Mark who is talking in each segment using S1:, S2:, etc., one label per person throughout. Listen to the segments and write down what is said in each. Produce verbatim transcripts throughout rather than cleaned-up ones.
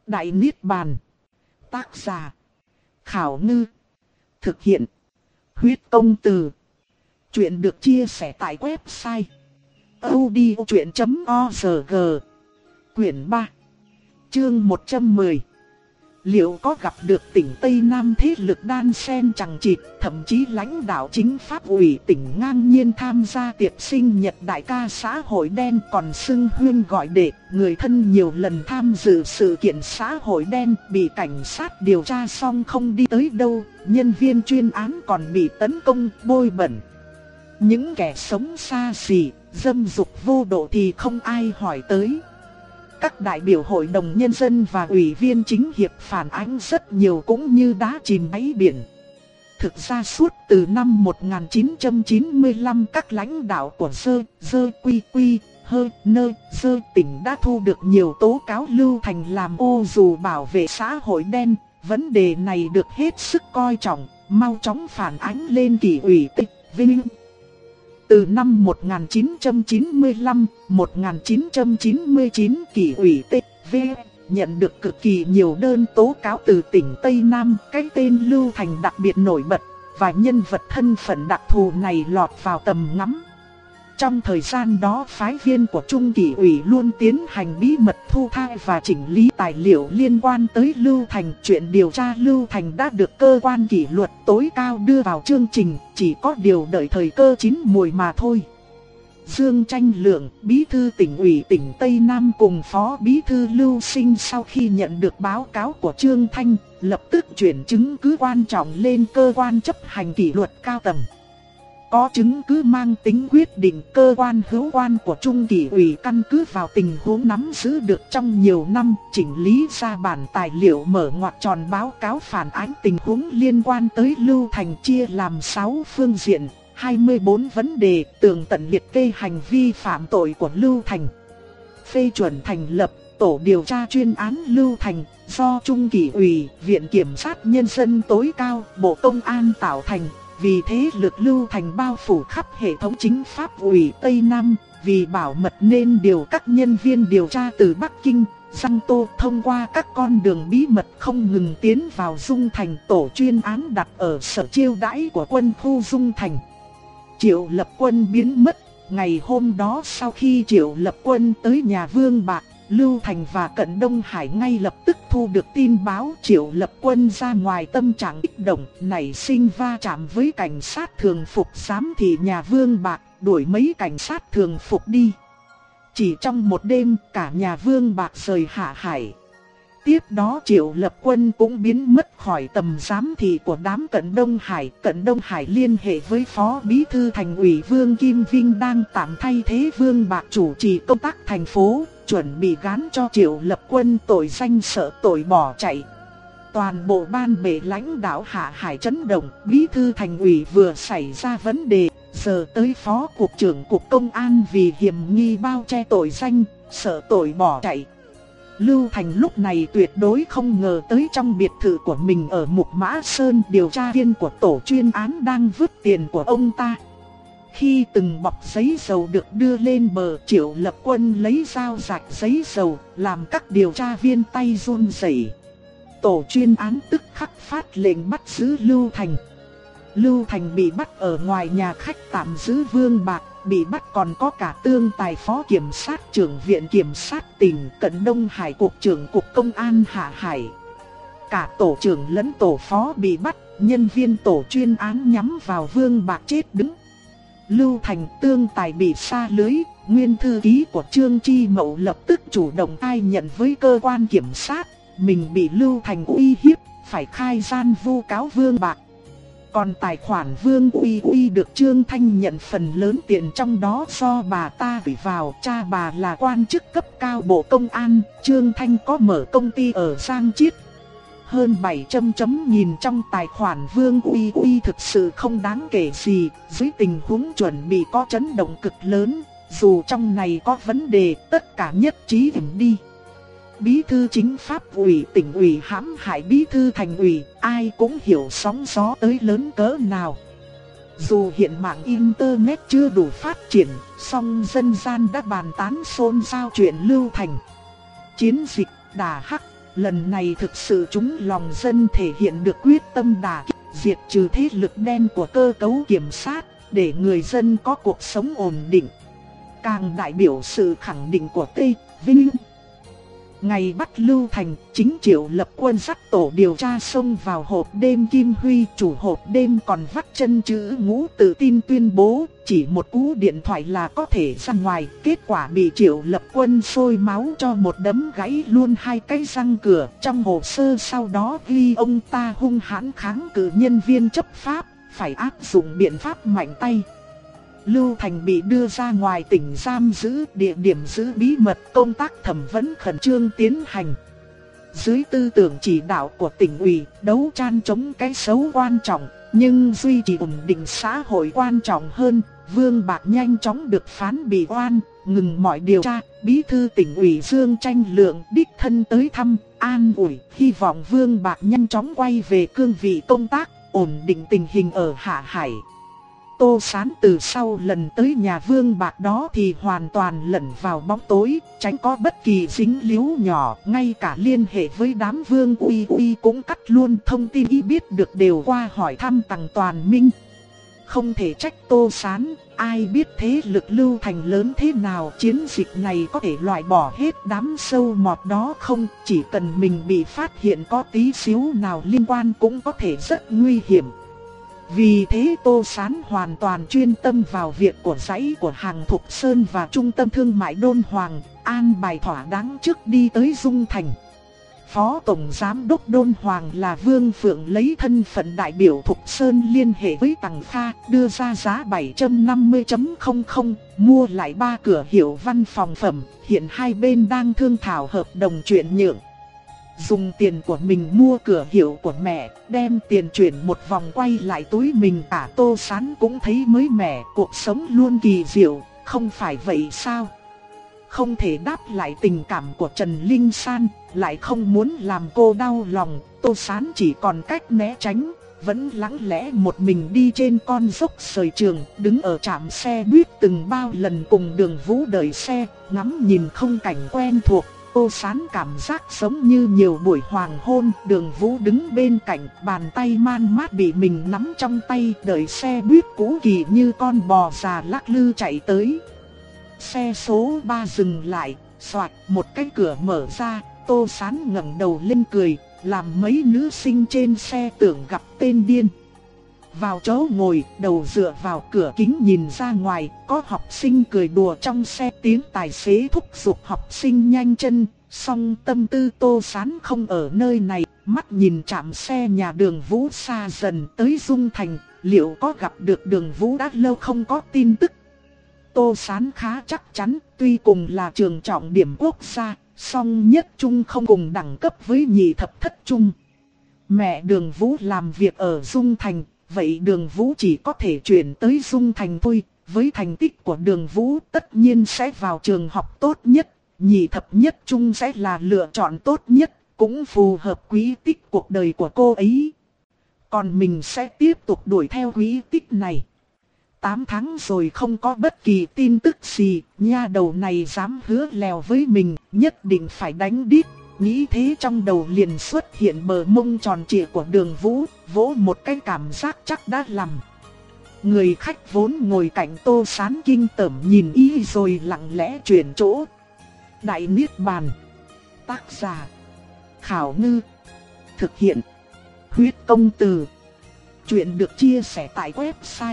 S1: Đại Niết Bàn. Tác giả: Khảo Ngư. Thực hiện: Huyết Công Từ. Chuyện được chia sẻ tại website audiochuyện chấm org. Quyển ba, chương một trăm mười. Liệu có gặp được tỉnh Tây Nam thế lực đan xen chằng chịt, thậm chí lãnh đạo chính pháp ủy tỉnh ngang nhiên tham gia tiệc sinh nhật đại ca xã hội đen, còn xưng huyên gọi đệ, người thân nhiều lần tham dự sự kiện xã hội đen, bị cảnh sát điều tra xong không đi tới đâu, nhân viên chuyên án còn bị tấn công, bôi bẩn. Những kẻ sống xa xỉ, dâm dục vô độ thì không ai hỏi tới. Các đại biểu hội đồng nhân dân và ủy viên chính hiệp phản ánh rất nhiều cũng như đá chìm đáy biển. Thực ra suốt từ năm một nghìn chín trăm chín mươi lăm, các lãnh đạo của Dơ, Dơ Quy Quy, Hơ, Nơ, Dơ tỉnh đã thu được nhiều tố cáo Lưu Thành làm ô dù bảo vệ xã hội đen. Vấn đề này được hết sức coi trọng, mau chóng phản ánh lên Kỷ ủy Tây Vinh. Từ năm một nghìn chín trăm chín mươi lăm đến một nghìn chín trăm chín mươi chín, Kỷ ủy Tây Vinh nhận được cực kỳ nhiều đơn tố cáo từ tỉnh Tây Nam. Cái tên Lưu Thành đặc biệt nổi bật, và nhân vật thân phận đặc thù này lọt vào tầm ngắm. Trong thời gian đó, phái viên của Trung Kỷ ủy luôn tiến hành bí mật thu thập và chỉnh lý tài liệu liên quan tới Lưu Thành. Chuyện điều tra Lưu Thành đã được cơ quan kỷ luật tối cao đưa vào chương trình, chỉ có điều đợi thời cơ chín mùi mà thôi. Dương Tranh Lượng, bí thư tỉnh ủy tỉnh Tây Nam cùng phó bí thư Lưu Sinh sau khi nhận được báo cáo của Trương Thanh, lập tức chuyển chứng cứ quan trọng lên cơ quan chấp hành kỷ luật cao tầng. Có chứng cứ mang tính quyết định, cơ quan hữu quan của Trung Kỷ ủy căn cứ vào tình huống nắm giữ được trong nhiều năm, chỉnh lý ra bản tài liệu mở ngoặc tròn báo cáo phản ánh tình huống liên quan tới Lưu Thành, chia làm sáu phương diện, hai mươi bốn vấn đề, tường tận liệt kê hành vi phạm tội của Lưu Thành. Phê chuẩn thành lập tổ điều tra chuyên án Lưu Thành, do Trung Kỷ ủy, Viện Kiểm sát Nhân dân tối cao, Bộ Công an tạo thành. Vì thế lực Lưu Thành bao phủ khắp hệ thống chính pháp ủy Tây Nam, vì bảo mật nên điều các nhân viên điều tra từ Bắc Kinh, Giang Tô thông qua các con đường bí mật không ngừng tiến vào Dung Thành. Tổ chuyên án đặt ở sở chiêu đãi của quân khu Dung Thành. Triệu Lập Quân biến mất. Ngày hôm đó sau khi Triệu Lập Quân tới nhà Vương Bạc, Lưu Thành và Cận Đông Hải ngay lập tức thu được tin báo Triệu Lập Quân ra ngoài, tâm trạng kích động, nảy sinh va chạm với cảnh sát thường phục giám thị nhà Vương Bạc, đuổi mấy cảnh sát thường phục đi. Chỉ trong một đêm, cả nhà Vương Bạc rời Hạ Hải. Tiếp đó Triệu Lập Quân cũng biến mất khỏi tầm giám thị của đám Cận Đông Hải. Cận Đông Hải liên hệ với Phó Bí thư Thành ủy Vương Kim Vinh đang tạm thay thế Vương Bạc chủ trì công tác thành phố, chuẩn bị gán cho Triệu Lập Quân tội danh sợ tội bỏ chạy. Toàn bộ ban bệ lãnh đạo Hạ Hải chấn động, Bí thư Thành ủy vừa xảy ra vấn đề, giờ tới Phó Cục trưởng Cục Công an vì hiểm nghi bao che tội danh, sợ tội bỏ chạy. Lưu Thành lúc này tuyệt đối không ngờ tới trong biệt thự của mình ở Mục Mã Sơn, điều tra viên của tổ chuyên án đang vứt tiền của ông ta. Khi từng bọc giấy dầu được đưa lên bờ, Triệu Lập Quân lấy dao rạch giấy dầu, làm các điều tra viên tay run rẩy. Tổ chuyên án tức khắc phát lệnh bắt giữ Lưu Thành. Lưu Thành bị bắt ở ngoài nhà khách tạm giữ Vương Bạc, bị bắt còn có cả Tương Tài phó kiểm sát trưởng Viện Kiểm sát tỉnh, Cận Đông Hải cục trưởng Cục Công an Hạ Hải. Cả tổ trưởng lẫn tổ phó bị bắt, nhân viên tổ chuyên án nhắm vào Vương Bạc chết đứng. Lưu Thành, Tương Tài bị sa lưới, nguyên thư ký của Trương Chi Mậu lập tức chủ động khai nhận với cơ quan kiểm sát, mình bị Lưu Thành uy hiếp, phải khai gian vu cáo Vương Bạc. Còn tài khoản Vương Uy Uy được Trương Thanh nhận phần lớn tiền trong đó do bà ta gửi vào, cha bà là quan chức cấp cao Bộ Công an, Trương Thanh có mở công ty ở Giang Chiết. Hơn bảy trăm chấm nhìn trong tài khoản Vương Uy Uy thực sự không đáng kể gì, dưới tình huống chuẩn bị có chấn động cực lớn, dù trong này có vấn đề tất cả nhất trí im đi. Bí thư chính pháp ủy tỉnh ủy hãm hại bí thư thành ủy, ai cũng hiểu sóng gió tới lớn cỡ nào. Dù hiện mạng internet chưa đủ phát triển, song dân gian đã bàn tán xôn xao chuyện Lưu Thành. Chiến dịch đà hắc lần này thực sự trúng lòng dân, thể hiện được quyết tâm đả kích, diệt trừ thế lực đen của cơ cấu kiểm sát, để người dân có cuộc sống ổn định. Càng đại biểu sự khẳng định của Tây Vinh. Ngày bắt Lưu Thành, chính Triệu Lập Quân dắt tổ điều tra xông vào hộp đêm Kim Huy. Chủ hộp đêm còn vắt chân chữ Ngũ tự tin tuyên bố chỉ một cú điện thoại là có thể ra ngoài. Kết quả bị Triệu Lập Quân sôi máu cho một đấm gãy luôn hai cái răng cửa. Trong hồ sơ sau đó ghi ông ta hung hãn kháng cự nhân viên chấp pháp, phải áp dụng biện pháp mạnh tay. Lưu Thành bị đưa ra ngoài tỉnh giam giữ, địa điểm giữ bí mật, công tác thẩm vấn khẩn trương tiến hành. Dưới tư tưởng chỉ đạo của tỉnh ủy, đấu tranh chống cái xấu quan trọng, nhưng duy trì ổn định xã hội quan trọng hơn. Vương Bạc nhanh chóng được phán bị oan, ngừng mọi điều tra. Bí thư tỉnh ủy Dương Tranh Lượng đích thân tới thăm, an ủi, hy vọng Vương Bạc nhanh chóng quay về cương vị công tác, ổn định tình hình ở Hạ Hải. Tô Sán từ sau lần tới nhà Vương Bạc đó thì hoàn toàn lẩn vào bóng tối, tránh có bất kỳ dính líu nhỏ, ngay cả liên hệ với đám Vương Uy Uy cũng cắt luôn. Thông tin y biết được đều qua hỏi thăm Tằng Toàn Minh. Không thể trách Tô Sán, ai biết thế lực Lưu Thành lớn thế nào, chiến dịch này có thể loại bỏ hết đám sâu mọt đó không? Chỉ cần mình bị phát hiện có tí xíu nào liên quan cũng có thể rất nguy hiểm. Vì thế Tô Sán hoàn toàn chuyên tâm vào việc của dãy của hàng Thục Sơn và trung tâm thương mại Đôn Hoàng, an bài thỏa đáng trước đi tới Dung Thành. Phó Tổng Giám đốc Đôn Hoàng là Vương Phượng lấy thân phận đại biểu Thục Sơn liên hệ với Tằng Kha, đưa ra giá bảy trăm năm mươi nghìn, mua lại ba cửa hiệu văn phòng phẩm, hiện hai bên đang thương thảo hợp đồng chuyển nhượng. Dùng tiền của mình mua cửa hiệu của mẹ, đem tiền chuyển một vòng quay lại túi mình. Cả Tô Sán cũng thấy mới mẻ, cuộc sống luôn kỳ diệu, không phải vậy sao? Không thể đáp lại tình cảm của Trần Linh San, lại không muốn làm cô đau lòng. Tô Sán chỉ còn cách né tránh, vẫn lặng lẽ một mình đi trên con dốc sời trường, đứng ở trạm xe buýt từng bao lần cùng Đường Vũ đợi xe, ngắm nhìn không cảnh quen thuộc. Tô Sán cảm giác giống như nhiều buổi hoàng hôn. Đường Vũ đứng bên cạnh, bàn tay man mát bị mình nắm trong tay, đợi xe buýt cũ kỹ như con bò già lắc lư chạy tới. Xe số ba dừng lại, xoạt một cái cửa mở ra. Tô Sán ngẩng đầu lên cười, làm mấy nữ sinh trên xe tưởng gặp tên điên. Vào chỗ ngồi, đầu dựa vào cửa kính nhìn ra ngoài, có học sinh cười đùa trong xe, tiếng tài xế thúc giục học sinh nhanh chân. Song tâm tư Tô Sán không ở nơi này, mắt nhìn trạm xe nhà Đường Vũ xa dần tới Dung Thành, liệu có gặp được Đường Vũ đã lâu không có tin tức. Tô Sán khá chắc chắn, tuy cùng là trường trọng điểm quốc gia, song nhất trung không cùng đẳng cấp với nhị thập thất trung. Mẹ Đường Vũ làm việc ở Dung Thành, vậy Đường Vũ chỉ có thể chuyển tới Dung Thành thôi. Với thành tích của Đường Vũ tất nhiên sẽ vào trường học tốt nhất, nhị thập nhất trung sẽ là lựa chọn tốt nhất, cũng phù hợp quỹ tích cuộc đời của cô ấy. Còn mình sẽ tiếp tục đuổi theo quỹ tích này. Tám tháng rồi không có bất kỳ tin tức gì, nha đầu này dám hứa lèo với mình, nhất định phải đánh đít. Nghĩ thế trong đầu liền xuất hiện bờ mông tròn trịa của Đường Vũ, vỗ một cái cảm giác chắc đã làm. Người khách vốn ngồi cạnh Tô Sán kinh tởm nhìn y rồi lặng lẽ chuyển chỗ. Đại Niết Bàn. Tác giả Khảo Ngư. Thực hiện Huyết Công Từ. Chuyện được chia sẻ tại website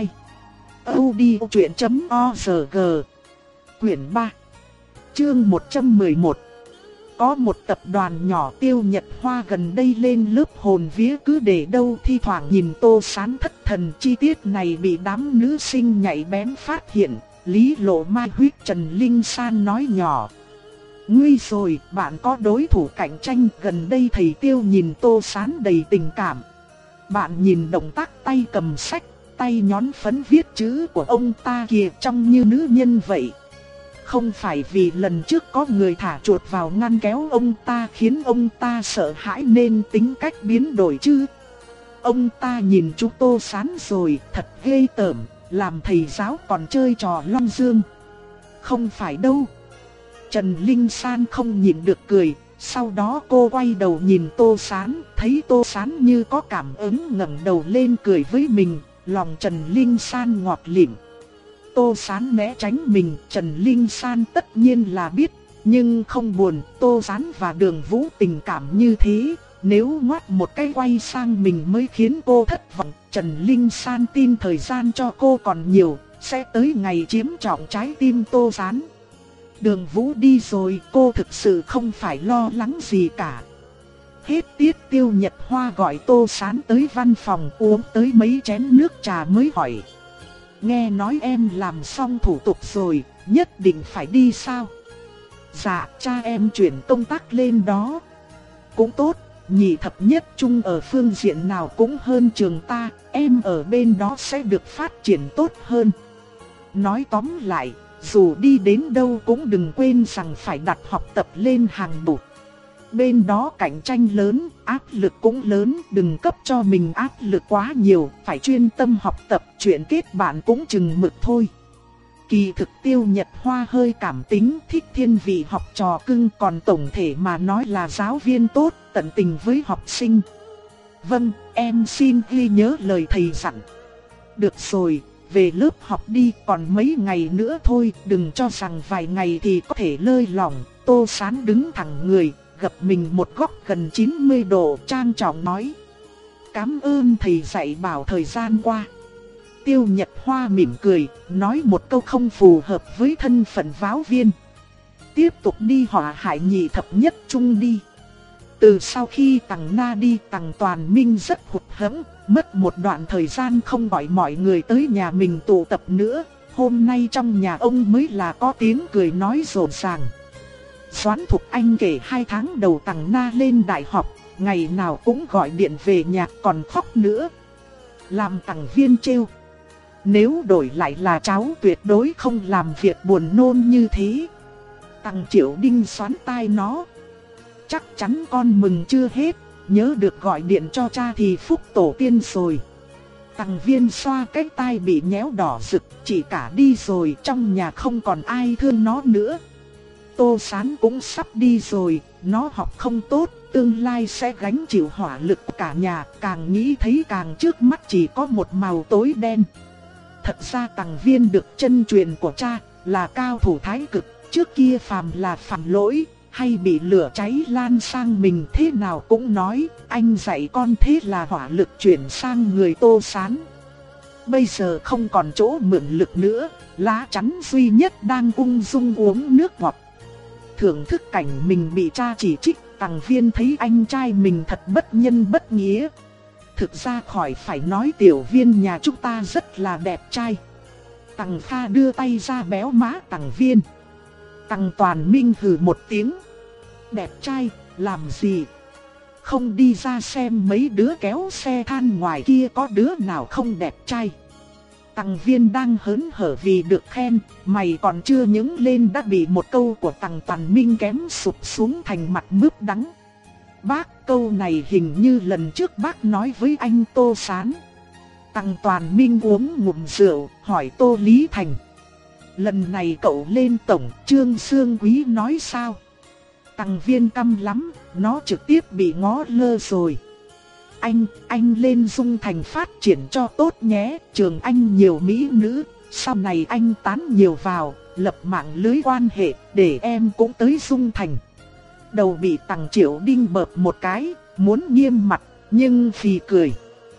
S1: audiochuyện chấm org. Quyển ba. Chương một trăm mười một. Có một tập đoàn nhỏ Tiêu Nhật Hoa gần đây lên lớp hồn vía cứ để đâu thi thoảng nhìn Tô Sán thất thần. Chi tiết này bị đám nữ sinh nhạy bén phát hiện. Lý Lộ Mai huyết Trần Linh San nói nhỏ: nguy rồi, bạn có đối thủ cạnh tranh. Gần đây thầy Tiêu nhìn Tô Sán đầy tình cảm. Bạn nhìn động tác tay cầm sách, tay nhón phấn viết chữ của ông ta kìa, trông như nữ nhân vậy. Không phải vì lần trước có người thả chuột vào ngăn kéo ông ta khiến ông ta sợ hãi nên tính cách biến đổi chứ. Ông ta nhìn chú Tô Sán rồi, thật ghê tởm, làm thầy giáo còn chơi trò long dương. Không phải đâu. Trần Linh San không nhịn được cười, Sau đó cô quay đầu nhìn Tô Sán, thấy Tô Sán như có cảm ứng ngẩng đầu lên cười với mình, lòng Trần Linh San ngọt lịm. Tô Sán né tránh mình, Trần Linh San tất nhiên là biết, nhưng không buồn. Tô Sán và Đường Vũ tình cảm như thế, nếu ngoắt một cái quay sang mình mới khiến cô thất vọng. Trần Linh San tin thời gian cho cô còn nhiều, sẽ tới ngày chiếm trọn trái tim Tô Sán. Đường Vũ đi rồi, cô thực sự không phải lo lắng gì cả. Hết tiết Tiêu Nhật Hoa gọi Tô Sán tới văn phòng uống tới mấy chén nước trà mới hỏi: nghe nói em làm xong thủ tục rồi, nhất định phải đi sao? Dạ, cha em chuyển công tác lên đó. Cũng tốt, nhị thập nhất trung ở phương diện nào cũng hơn trường ta, em ở bên đó sẽ được phát triển tốt hơn. Nói tóm lại, dù đi đến đâu cũng đừng quên rằng phải đặt học tập lên hàng đầu. Bên đó cạnh tranh lớn, áp lực cũng lớn, đừng cấp cho mình áp lực quá nhiều, phải chuyên tâm học tập, chuyện kết bạn cũng chừng mực thôi. Kỳ thực Tiêu Nhật Hoa hơi cảm tính, thích thiên vị học trò cưng, còn tổng thể mà nói là giáo viên tốt, tận tình với học sinh. Vâng, em xin ghi nhớ lời thầy dặn. Được rồi, về lớp học đi, còn mấy ngày nữa thôi, đừng cho rằng vài ngày thì có thể lơi lỏng. Tô Sán đứng thẳng người, gập mình một góc gần chín mươi độ, trang trọng nói: cảm ơn thầy dạy bảo thời gian qua. Tiêu Nhật Hoa mỉm cười, nói một câu không phù hợp với thân phận giáo viên. Tiếp tục đi họa hại nhị thập nhất trung đi. Từ sau khi Tằng Na đi, Tằng Toàn Minh rất hụt hẫng, mất một đoạn thời gian không gọi mọi người tới nhà mình tụ tập nữa. Hôm nay trong nhà ông mới là có tiếng cười nói rộn ràng. Doãn Thục Anh kể hai tháng đầu Tằng Na lên đại học, ngày nào cũng gọi điện về nhà còn khóc nữa. Làm Tằng Viên trêu: nếu đổi lại là cháu tuyệt đối không làm việc buồn nôn như thế. Tằng Triệu Đinh xoắn tai nó: chắc chắn con mừng chưa hết, nhớ được gọi điện cho cha thì phúc tổ tiên rồi. Tằng Viên xoa cái tai bị nhéo đỏ rực, chỉ cả đi rồi, trong nhà không còn ai thương nó nữa. Tô Sán cũng sắp đi rồi, nó học không tốt, tương lai sẽ gánh chịu hỏa lực cả nhà, càng nghĩ thấy càng trước mắt chỉ có một màu tối đen. Thật ra Tằng Viên được chân truyền của cha, là cao thủ thái cực, trước kia phàm là phạm lỗi, hay bị lửa cháy lan sang mình thế nào cũng nói, anh dạy con thế là hỏa lực chuyển sang người Tô Sán. Bây giờ không còn chỗ mượn lực nữa, lá chắn duy nhất đang ung dung uống nước ngọt. Thưởng thức cảnh mình bị cha chỉ trích, Tằng Viên thấy anh trai mình thật bất nhân bất nghĩa. Thực ra khỏi phải nói Tiểu Viên nhà chúng ta rất là đẹp trai. Tằng Kha đưa tay ra béo má Tằng Viên. Tằng Toàn Minh hừ một tiếng: đẹp trai, làm gì? Không đi ra xem mấy đứa kéo xe than ngoài kia có đứa nào không đẹp trai. Tằng Viên đang hớn hở vì được khen, mày còn chưa nhướng lên đã bị một câu của Tằng Toàn Minh kém sụp xuống thành mặt mướp đắng. Bác, câu này hình như lần trước bác nói với anh Tô Sán. Tằng Toàn Minh uống ngụm rượu, hỏi Tô Lý Thành: lần này cậu lên tổng, Trương Sương Quý nói sao? Tằng Viên căm lắm, nó trực tiếp bị ngó lơ rồi. Anh, anh lên Dung Thành phát triển cho tốt nhé, trường anh nhiều mỹ nữ, sau này anh tán nhiều vào, lập mạng lưới quan hệ, để em cũng tới Dung Thành. Đầu bị Tằng Triệu Đinh bợp một cái, muốn nghiêm mặt, nhưng phì cười: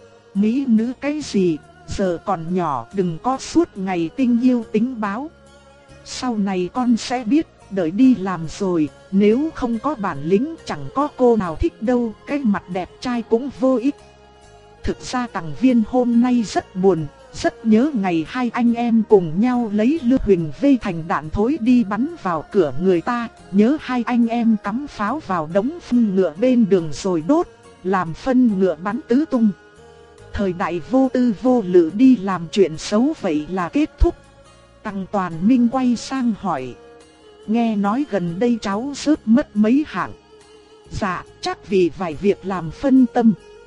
S1: mỹ nữ cái gì, giờ còn nhỏ đừng có suốt ngày tình yêu tính báo. Sau này con sẽ biết, đợi đi làm rồi, nếu không có bản lĩnh chẳng có cô nào thích đâu, cái mặt đẹp trai cũng vô ích. Thực ra Tằng Viên hôm nay rất buồn, rất nhớ ngày hai anh em cùng nhau lấy lư huỳnh vây thành đạn thối đi bắn vào cửa người ta, nhớ hai anh em cắm pháo vào đống phân ngựa bên đường rồi đốt, làm phân ngựa bắn tứ tung. Thời đại vô tư vô lự đi làm chuyện xấu vậy là kết thúc. Tằng Toàn Minh quay sang hỏi: nghe nói gần đây cháu rớt mất mấy hạng. Dạ, chắc vì vài việc làm phân tâm.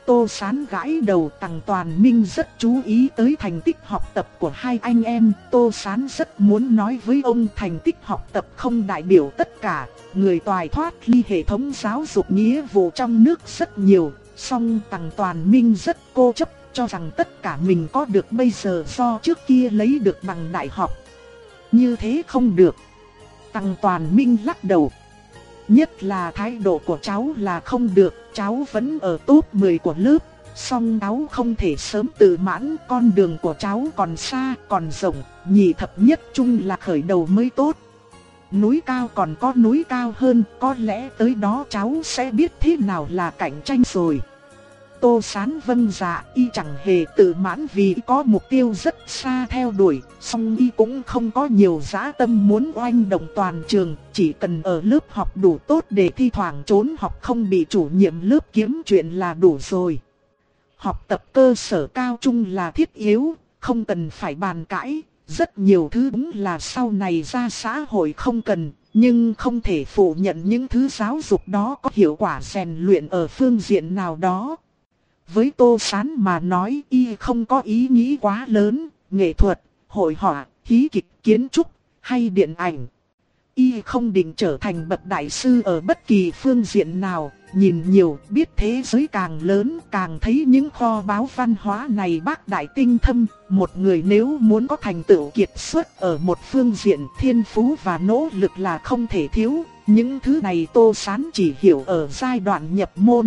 S1: Tô Sán gãi đầu. Tằng Toàn Minh rất chú ý tới thành tích học tập của hai anh em. Tô Sán rất muốn nói với ông thành tích học tập không đại biểu tất cả. Người toài thoát ly hệ thống giáo dục nghĩa vụ trong nước rất nhiều. Song Tằng Toàn Minh rất cố chấp, cho rằng tất cả mình có được bây giờ do trước kia lấy được bằng đại học. Như thế không được. Tằng Toàn Minh lắc đầu. Nhất là thái độ của cháu là không được. Cháu vẫn ở top mười của lớp. Song cháu không thể sớm tự mãn. Con đường của cháu còn xa, còn rộng. Nhị thập nhất chung là khởi đầu mới tốt. Núi cao còn có núi cao hơn. Có lẽ tới đó cháu sẽ biết thế nào là cạnh tranh rồi. Tô Sán vâng dạ, y chẳng hề tự mãn vì có mục tiêu rất xa theo đuổi, song y cũng không có nhiều dã tâm muốn oanh động toàn trường, chỉ cần ở lớp học đủ tốt để thi thoảng trốn học không bị chủ nhiệm lớp kiếm chuyện là đủ rồi. Học tập cơ sở cao trung là thiết yếu, không cần phải bàn cãi, rất nhiều thứ đúng là sau này ra xã hội không cần, nhưng không thể phủ nhận những thứ giáo dục đó có hiệu quả rèn luyện ở phương diện nào đó. Với Tô Sán mà nói y không có ý nghĩ quá lớn, nghệ thuật, hội họa, hí kịch, kiến trúc hay điện ảnh. Y không định trở thành bậc đại sư ở bất kỳ phương diện nào, nhìn nhiều biết thế giới càng lớn càng thấy những kho báu văn hóa này bác đại tinh thâm. Một người nếu muốn có thành tựu kiệt xuất ở một phương diện, thiên phú và nỗ lực là không thể thiếu. Những thứ này Tô Sán chỉ hiểu ở giai đoạn nhập môn.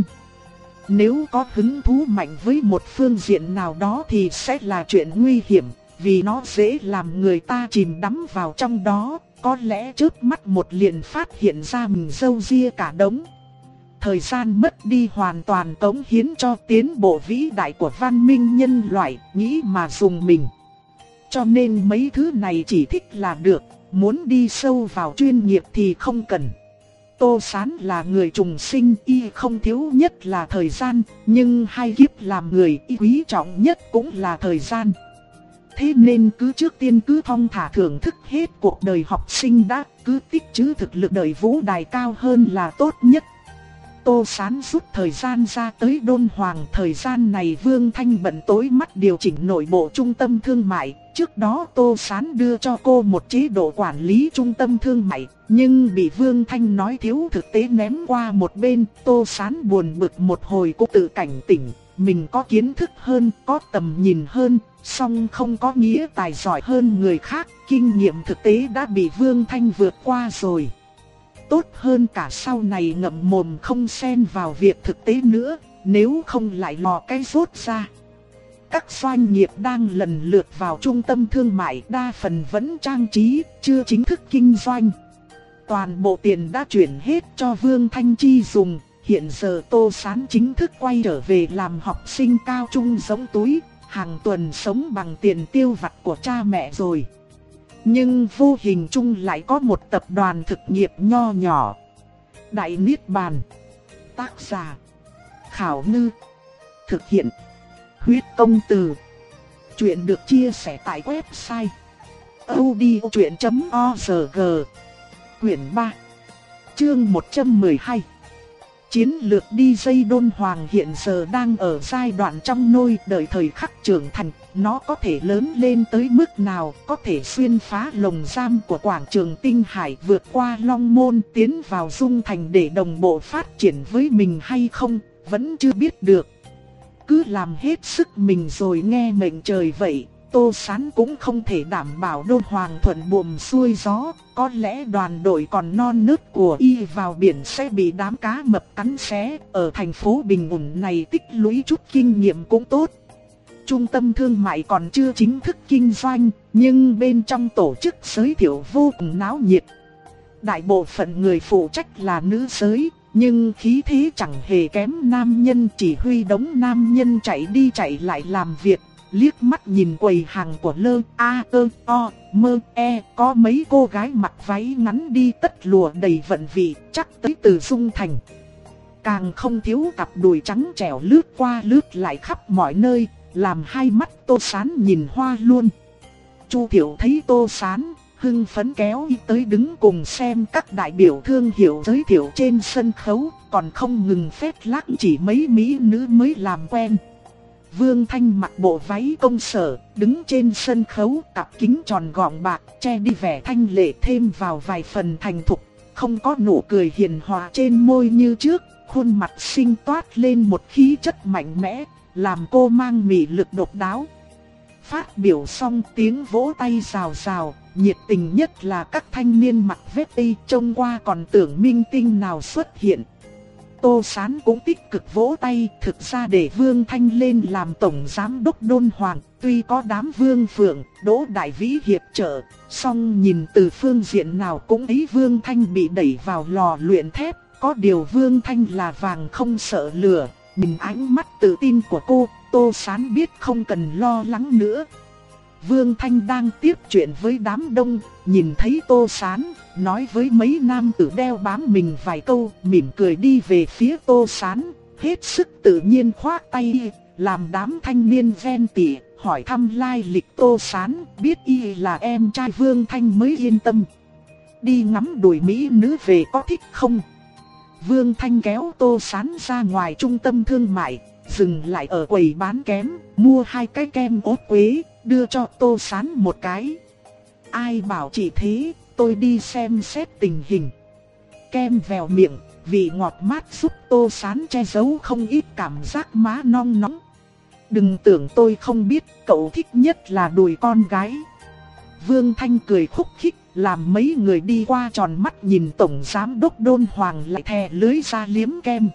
S1: Nếu có hứng thú mạnh với một phương diện nào đó thì sẽ là chuyện nguy hiểm, vì nó dễ làm người ta chìm đắm vào trong đó, có lẽ chớp mắt một liền phát hiện ra mình râu ria cả đống. Thời gian mất đi hoàn toàn cống hiến cho tiến bộ vĩ đại của văn minh nhân loại, nghĩ mà dùng mình. Cho nên mấy thứ này chỉ thích là được, muốn đi sâu vào chuyên nghiệp thì không cần. Tô Sán là người trùng sinh, y không thiếu nhất là thời gian, nhưng hai kiếp làm người y quý trọng nhất cũng là thời gian. Thế nên cứ trước tiên cứ thong thả thưởng thức hết cuộc đời học sinh đã, cứ tích trữ thực lực đời vũ đài cao hơn là tốt nhất. Tô Sán rút thời gian ra tới Đôn Hoàng. Thời gian này Vương Thanh bận tối mắt điều chỉnh nội bộ trung tâm thương mại. Trước đó Tô Sán đưa cho cô một chế độ quản lý trung tâm thương mại, nhưng bị Vương Thanh nói thiếu thực tế ném qua một bên. Tô Sán buồn bực một hồi cũng tự cảnh tỉnh, mình có kiến thức hơn, có tầm nhìn hơn, song không có nghĩa tài giỏi hơn người khác. Kinh nghiệm thực tế đã bị Vương Thanh vượt qua rồi. Tốt hơn cả sau này ngậm mồm không xen vào việc thực tế nữa, nếu không lại lò cái rốt ra. Các doanh nghiệp đang lần lượt vào trung tâm thương mại, đa phần vẫn trang trí, chưa chính thức kinh doanh. Toàn bộ tiền đã chuyển hết cho Vương Thanh Chi dùng. Hiện giờ Tô Sán chính thức quay trở về làm học sinh cao trung giống túi, hàng tuần sống bằng tiền tiêu vặt của cha mẹ rồi. Nhưng vô hình chung lại có một tập đoàn thực nghiệp nho nhỏ. Đại Niết Bàn. Tác giả Khảo Ngư. Thực hiện Huyết Công Từ. Chuyện được chia sẻ tại website audiochuyện chấm org. Quyển ba. Chương một trăm mười hai. Chiến lược đi dây Đôn Hoàng hiện giờ đang ở giai đoạn trong nôi, đợi thời khắc trưởng thành. Nó có thể lớn lên tới mức nào, có thể xuyên phá lồng giam của quảng trường Tinh Hải, vượt qua Long Môn tiến vào Dung Thành để đồng bộ phát triển với mình hay không, vẫn chưa biết được. Cứ làm hết sức mình rồi nghe mệnh trời vậy. Tô Sán cũng không thể đảm bảo Đôn Hoàng thuận buồm xuôi gió. Có lẽ đoàn đội còn non nớt của y vào biển sẽ bị đám cá mập cắn xé. Ở thành phố bình ổn này tích lũy chút kinh nghiệm cũng tốt. Trung tâm thương mại còn chưa chính thức kinh doanh, nhưng bên trong tổ chức giới thiệu vô cùng náo nhiệt. Đại bộ phận người phụ trách là nữ giới, nhưng khí thế chẳng hề kém nam nhân, chỉ huy đống nam nhân chạy đi chạy lại làm việc. Liếc mắt nhìn quầy hàng của Lơ A Ơ O Mơ E, có mấy cô gái mặc váy ngắn đi tất lùa đầy vận vị, chắc tới từ Dung Thành. Càng không thiếu cặp đùi trắng trẻo lướt qua lướt lại khắp mọi nơi, làm hai mắt Tô Sán nhìn hoa luôn. Chu Thiệu thấy Tô Sán, hưng phấn kéo y tới đứng cùng xem các đại biểu thương hiệu giới thiệu trên sân khấu, còn không ngừng phét lác chỉ mấy mỹ nữ mới làm quen. Vương Thanh mặc bộ váy công sở, đứng trên sân khấu, cặp kính tròn gọng bạc, che đi vẻ thanh lệ thêm vào vài phần thành thục, không có nụ cười hiền hòa trên môi như trước, khuôn mặt xinh toát lên một khí chất mạnh mẽ, làm cô mang mị lực độc đáo. Phát biểu xong tiếng vỗ tay rào rào, nhiệt tình nhất là các thanh niên mặc vest tây trông qua còn tưởng minh tinh nào xuất hiện. Tô Sán cũng tích cực vỗ tay, thực ra để Vương Thanh lên làm tổng giám đốc Đôn Hoàng, tuy có đám Vương Phượng, Đỗ Đại Vĩ hiệp trợ, song nhìn từ phương diện nào cũng thấy Vương Thanh bị đẩy vào lò luyện thép, có điều Vương Thanh là vàng không sợ lửa, nhìn ánh mắt tự tin của cô, Tô Sán biết không cần lo lắng nữa. Vương Thanh đang tiếp chuyện với đám đông, nhìn thấy Tô Sán, nói với mấy nam tử đeo bám mình vài câu, mỉm cười đi về phía Tô Sán, hết sức tự nhiên khoác tay, làm đám thanh niên ven tỉ, hỏi thăm lai lịch Tô Sán, biết y là em trai Vương Thanh mới yên tâm. Đi ngắm đùi mỹ nữ về có thích không? Vương Thanh kéo Tô Sán ra ngoài trung tâm thương mại, dừng lại ở quầy bán kem, mua hai cái kem ốt quế, đưa cho Tô Sán một cái. Ai bảo chị thế, tôi đi xem xét tình hình. Kem vèo miệng, vị ngọt mát giúp Tô Sán che giấu không ít cảm giác má nong nóng. Đừng tưởng tôi không biết, cậu thích nhất là đùi con gái. Vương Thanh cười khúc khích, làm mấy người đi qua tròn mắt nhìn tổng giám đốc Đôn Hoàng lại thè lưới ra liếm kem.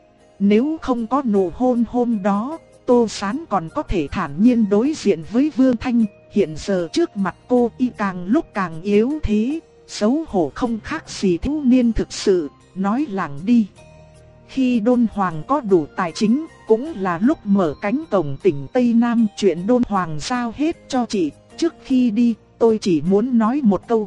S1: Nếu không có nụ hôn hôm đó, Tô Sán còn có thể thản nhiên đối diện với Vương Thanh. Hiện giờ trước mặt cô y càng lúc càng yếu thế, xấu hổ không khác gì thiếu niên thực sự, nói làng đi. Khi Đôn Hoàng có đủ tài chính, cũng là lúc mở cánh cổng tỉnh Tây Nam, chuyện Đôn Hoàng giao hết cho chị. Trước khi đi, tôi chỉ muốn nói một câu.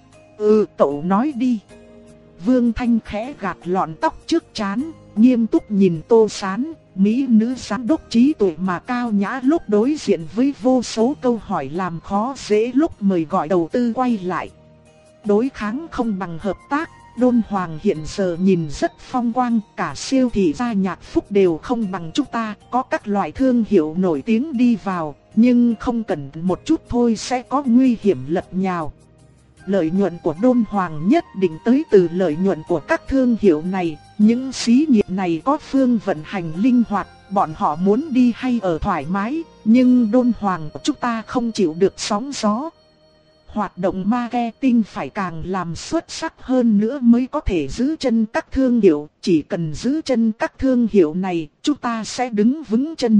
S1: Ừ, cậu nói đi. Vương Thanh khẽ gạt lọn tóc trước trán, nghiêm túc nhìn Tô Sán, mỹ nữ giám đốc trí tuệ mà cao nhã lúc đối diện với vô số câu hỏi làm khó dễ lúc mời gọi đầu tư quay lại. Đối kháng không bằng hợp tác, Đôn Hoàng hiện giờ nhìn rất phong quang, cả siêu thị gia nhạc Phúc đều không bằng chúng ta, có các loại thương hiệu nổi tiếng đi vào, nhưng không cần một chút thôi sẽ có nguy hiểm lật nhào. Lợi nhuận của Đôn Hoàng nhất định tới từ lợi nhuận của các thương hiệu này, những xí nghiệp này có phương vận hành linh hoạt, bọn họ muốn đi hay ở thoải mái, nhưng Đôn Hoàng của chúng ta không chịu được sóng gió. Hoạt động marketing phải càng làm xuất sắc hơn nữa mới có thể giữ chân các thương hiệu, chỉ cần giữ chân các thương hiệu này, chúng ta sẽ đứng vững chân.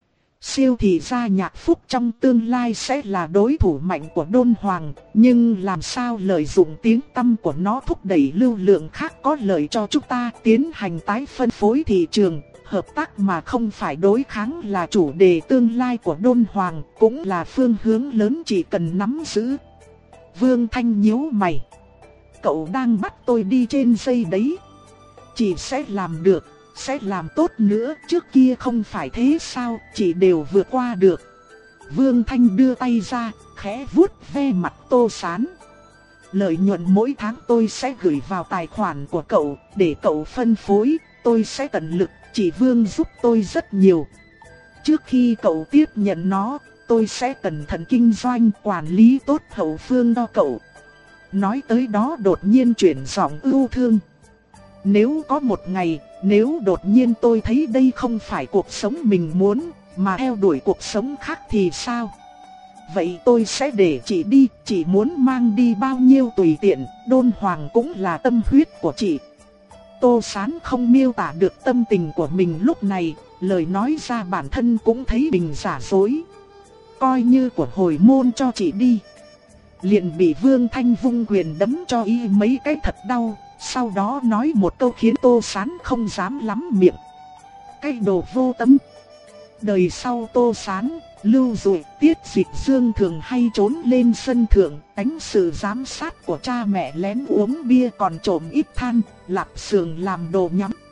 S1: Siêu thị gia nhạc Phúc trong tương lai sẽ là đối thủ mạnh của Đôn Hoàng, nhưng làm sao lợi dụng tiếng tăm của nó thúc đẩy lưu lượng khác có lợi cho chúng ta tiến hành tái phân phối thị trường, hợp tác mà không phải đối kháng là chủ đề tương lai của Đôn Hoàng, cũng là phương hướng lớn chỉ cần nắm giữ. Vương Thanh nhíu mày. Cậu đang bắt tôi đi trên dây đấy. Chị sẽ làm được, sẽ làm tốt nữa, trước kia không phải thế sao, chị đều vượt qua được. Vương Thanh đưa tay ra, khẽ vuốt ve mặt Tô Sán. Lợi nhuận mỗi tháng tôi sẽ gửi vào tài khoản của cậu, để cậu phân phối, tôi sẽ tận lực, chị Vương giúp tôi rất nhiều. Trước khi cậu tiếp nhận nó, tôi sẽ cẩn thận kinh doanh, quản lý tốt hậu phương cho cậu. Nói tới đó đột nhiên chuyển giọng ưu thương. Nếu có một ngày, nếu đột nhiên tôi thấy đây không phải cuộc sống mình muốn, mà theo đuổi cuộc sống khác thì sao? Vậy tôi sẽ để chị đi, chị muốn mang đi bao nhiêu tùy tiện, Đôn Hoàng cũng là tâm huyết của chị. Tô Sán không miêu tả được tâm tình của mình lúc này, lời nói ra bản thân cũng thấy mình giả dối. Coi như của hồi môn cho chị đi. Liền bị Vương Thanh vung quyền đấm cho y mấy cái thật đau, sau đó nói một câu khiến Tô Sán không dám lắm miệng. Cái đồ vô tâm. Đời sau Tô Sán, Lưu Dụ, Tiết Dịch Dương thường hay trốn lên sân thượng, đánh sự giám sát của cha mẹ lén uống bia còn trộm ít than, lạp xưởng làm đồ nhắm.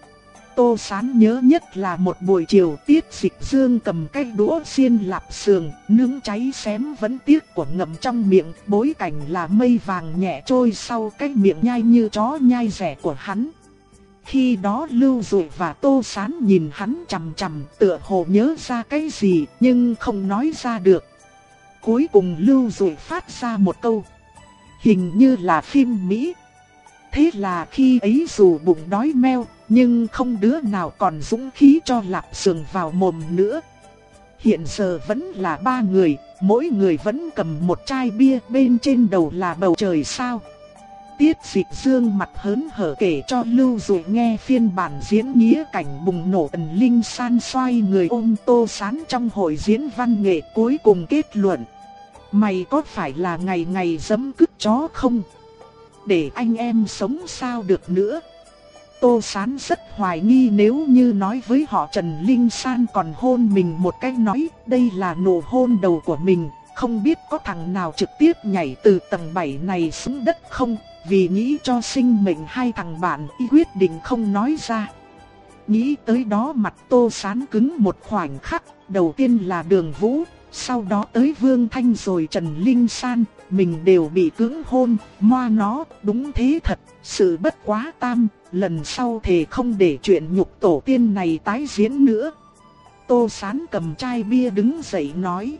S1: Tô Sán nhớ nhất là một buổi chiều Tiết Dịch Dương cầm cái đũa xiên lạp sườn, nướng cháy xém vẫn tiếc của ngậm trong miệng, bối cảnh là mây vàng nhẹ trôi sau cái miệng nhai như chó nhai rẻ của hắn. Khi đó Lưu Dụ và Tô Sán nhìn hắn chằm chằm, tựa hồ nhớ ra cái gì nhưng không nói ra được. Cuối cùng Lưu Dụ phát ra một câu: hình như là phim Mỹ. Thế là khi ấy dù bụng đói meo, nhưng không đứa nào còn dũng khí cho lạp sườn vào mồm nữa. Hiện giờ vẫn là ba người, mỗi người vẫn cầm một chai bia, bên trên đầu là bầu trời sao. Tiết Dịch Dương mặt hớn hở kể cho Lưu Dụ nghe phiên bản diễn nghĩa cảnh bùng nổ. Tần Linh San xoay người ôm Tô Sán trong hội diễn văn nghệ, cuối cùng kết luận: mày có phải là ngày ngày giẫm cứt chó không? Để anh em sống sao được nữa. Tô Sán rất hoài nghi nếu như nói với họ Trần Linh San còn hôn mình một cái, nói đây là nụ hôn đầu của mình, không biết có thằng nào trực tiếp nhảy từ tầng bảy này xuống đất không. Vì nghĩ cho sinh mệnh hai thằng bạn, y quyết định không nói ra. Nghĩ tới đó mặt Tô Sán cứng một khoảnh khắc, đầu tiên là Đường Vũ, sau đó tới Vương Thanh rồi Trần Linh San, mình đều bị cưỡng hôn, moa nó, đúng thế thật, sự bất quá tam, lần sau thề không để chuyện nhục tổ tiên này tái diễn nữa. Tô Sán cầm chai bia đứng dậy nói: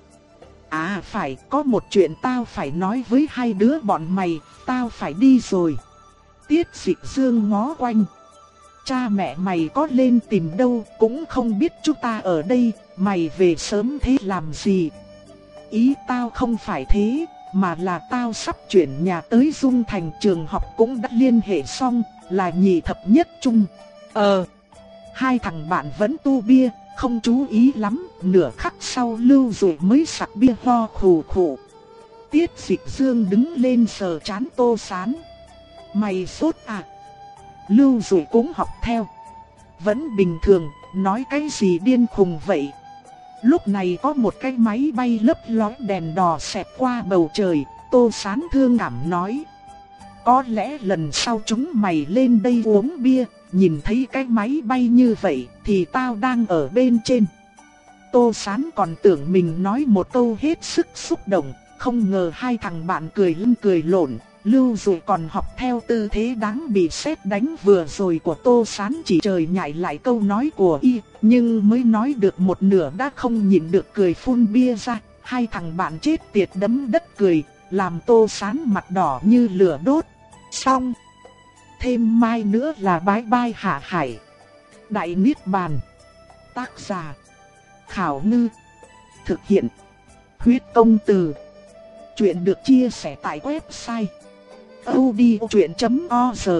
S1: à phải, có một chuyện tao phải nói với hai đứa bọn mày, tao phải đi rồi. Tiết Dịch Dương ngó quanh: cha mẹ mày có lên tìm đâu, cũng không biết chúng ta ở đây, mày về sớm thế làm gì? Ý tao không phải thế, mà là tao sắp chuyển nhà tới Dung Thành, trường học cũng đã liên hệ xong, là nhị thập nhất trung. Ờ, hai thằng bạn vẫn tu bia, không chú ý lắm, nửa khắc sau Lưu Dụ mới sặc bia ho khù khù. Tiết Dịch Dương đứng lên sờ trán Tô Sán: mày sốt à? Lưu Dụ cũng học theo: vẫn bình thường, nói cái gì điên khùng vậy. Lúc này có một cái máy bay lấp lóe đèn đỏ xẹt qua bầu trời. Tô Sán thương cảm nói: có lẽ lần sau chúng mày lên đây uống bia, nhìn thấy cái máy bay như vậy thì tao đang ở bên trên. Tô Sán còn tưởng mình nói một câu hết sức xúc động, không ngờ hai thằng bạn cười lưng cười lộn. Lưu Dụ còn học theo tư thế đáng bị sét đánh vừa rồi của Tô Sán, chỉ trời nhại lại câu nói của y, nhưng mới nói được một nửa đã không nhịn được cười phun bia ra. Hai thằng bạn chết tiệt đấm đất cười, làm Tô Sán mặt đỏ như lửa đốt. Xong, thêm mai nữa là bái bai hạ hải. Đại Niết Bàn. Tác giả: Khảo Ngư. Thực hiện: Huyết Công Từ. Chuyện được chia sẻ tại website audiochuyện chấm org.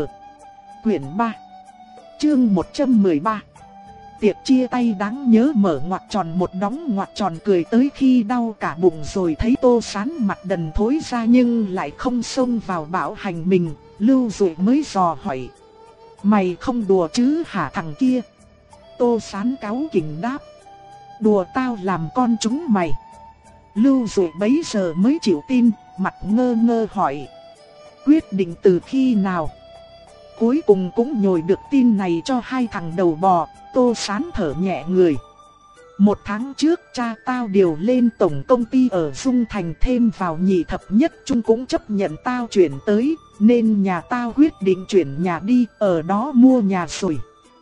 S1: Quyển ba, chương một trăm mười ba. Tiệc chia tay đáng nhớ. Mở ngoặc tròn một đóng ngoặc tròn cười tới khi đau cả bụng rồi thấy Tô Sán mặt đần thối ra nhưng lại không xông vào bạo hành mình. Lưu Dụ mới dò hỏi: mày không đùa chứ hả thằng kia? Tô Sán cáu kỉnh đáp: đùa tao làm con chúng mày. Lưu Dụ bấy giờ mới chịu tin, mặt ngơ ngơ hỏi: quyết định từ khi nào? Cuối cùng cũng nhồi được tin này cho hai thằng đầu bò. Tô Sán thở nhẹ người: một tháng trước cha tao điều lên tổng công ty ở Dung Thành, thêm vào nhị thập nhất trung cũng chấp nhận tao chuyển tới, nên nhà tao quyết định chuyển nhà đi, ở đó mua nhà rồi.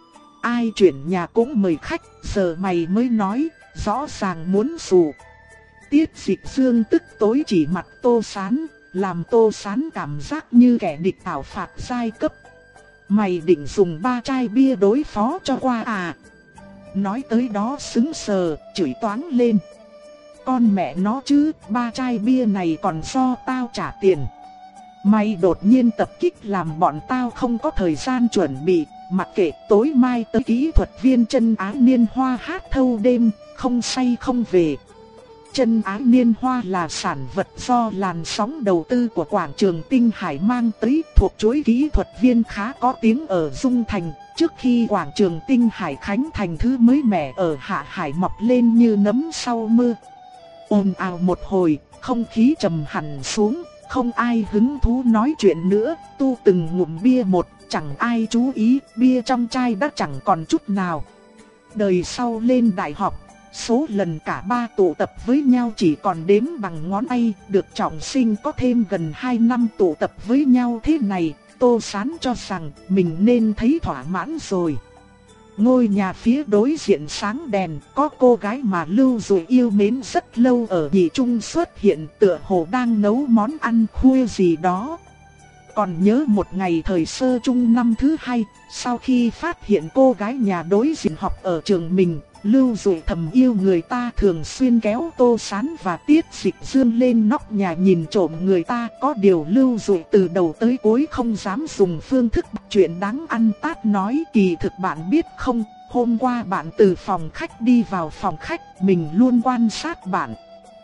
S1: Ai chuyển nhà cũng mời khách, giờ mày mới nói, rõ ràng muốn xù. Tiết Dịch Dương tức tối chỉ mặt Tô Sán, làm Tô Sán cảm giác như kẻ địch thảo phạt giai cấp. Mày định dùng ba chai bia đối phó cho qua à? Nói tới đó sững sờ, chửi toáng lên: con mẹ nó chứ, ba chai bia này còn do tao trả tiền. Mày đột nhiên tập kích làm bọn tao không có thời gian chuẩn bị, mặc kệ tối mai tới kỹ thuật viên Chân Ái Niên Hoa hát thâu đêm, không say không về. Chân Ái Niên Hoa là sản vật do làn sóng đầu tư của Quảng Trường Tinh Hải mang tới, thuộc chuỗi kỹ thuật viên khá có tiếng ở Dung Thành. Trước khi Quảng Trường Tinh Hải khánh thành, thứ mới mẻ ở Hạ Hải mọc lên như nấm sau mưa. Ồn ào một hồi, không khí trầm hẳn xuống, không ai hứng thú nói chuyện nữa. Tu từng ngụm bia một, chẳng ai chú ý, bia trong chai đã chẳng còn chút nào. Đời sau lên đại học, số lần cả ba tụ tập với nhau chỉ còn đếm bằng ngón tay. Được trọng sinh có thêm gần hai năm tụ tập với nhau thế này, Tô Sán cho rằng mình nên thấy thỏa mãn rồi. Ngôi nhà phía đối diện sáng đèn, có cô gái mà Lưu Dụ yêu mến rất lâu ở nhị trung xuất hiện, tựa hồ đang nấu món ăn khuya gì đó. Còn nhớ một ngày thời sơ trung năm thứ hai, sau khi phát hiện cô gái nhà đối diện học ở trường mình, Lưu Dụ thầm yêu người ta thường xuyên kéo Tô Sán và Tiết Dịch Dương lên nóc nhà nhìn trộm người ta. Có điều Lưu Dụ từ đầu tới cuối không dám dùng phương thức chuyện đáng ăn tát nói. Kỳ thực bạn biết không, hôm qua bạn từ phòng khách đi vào phòng khách, mình luôn quan sát bạn.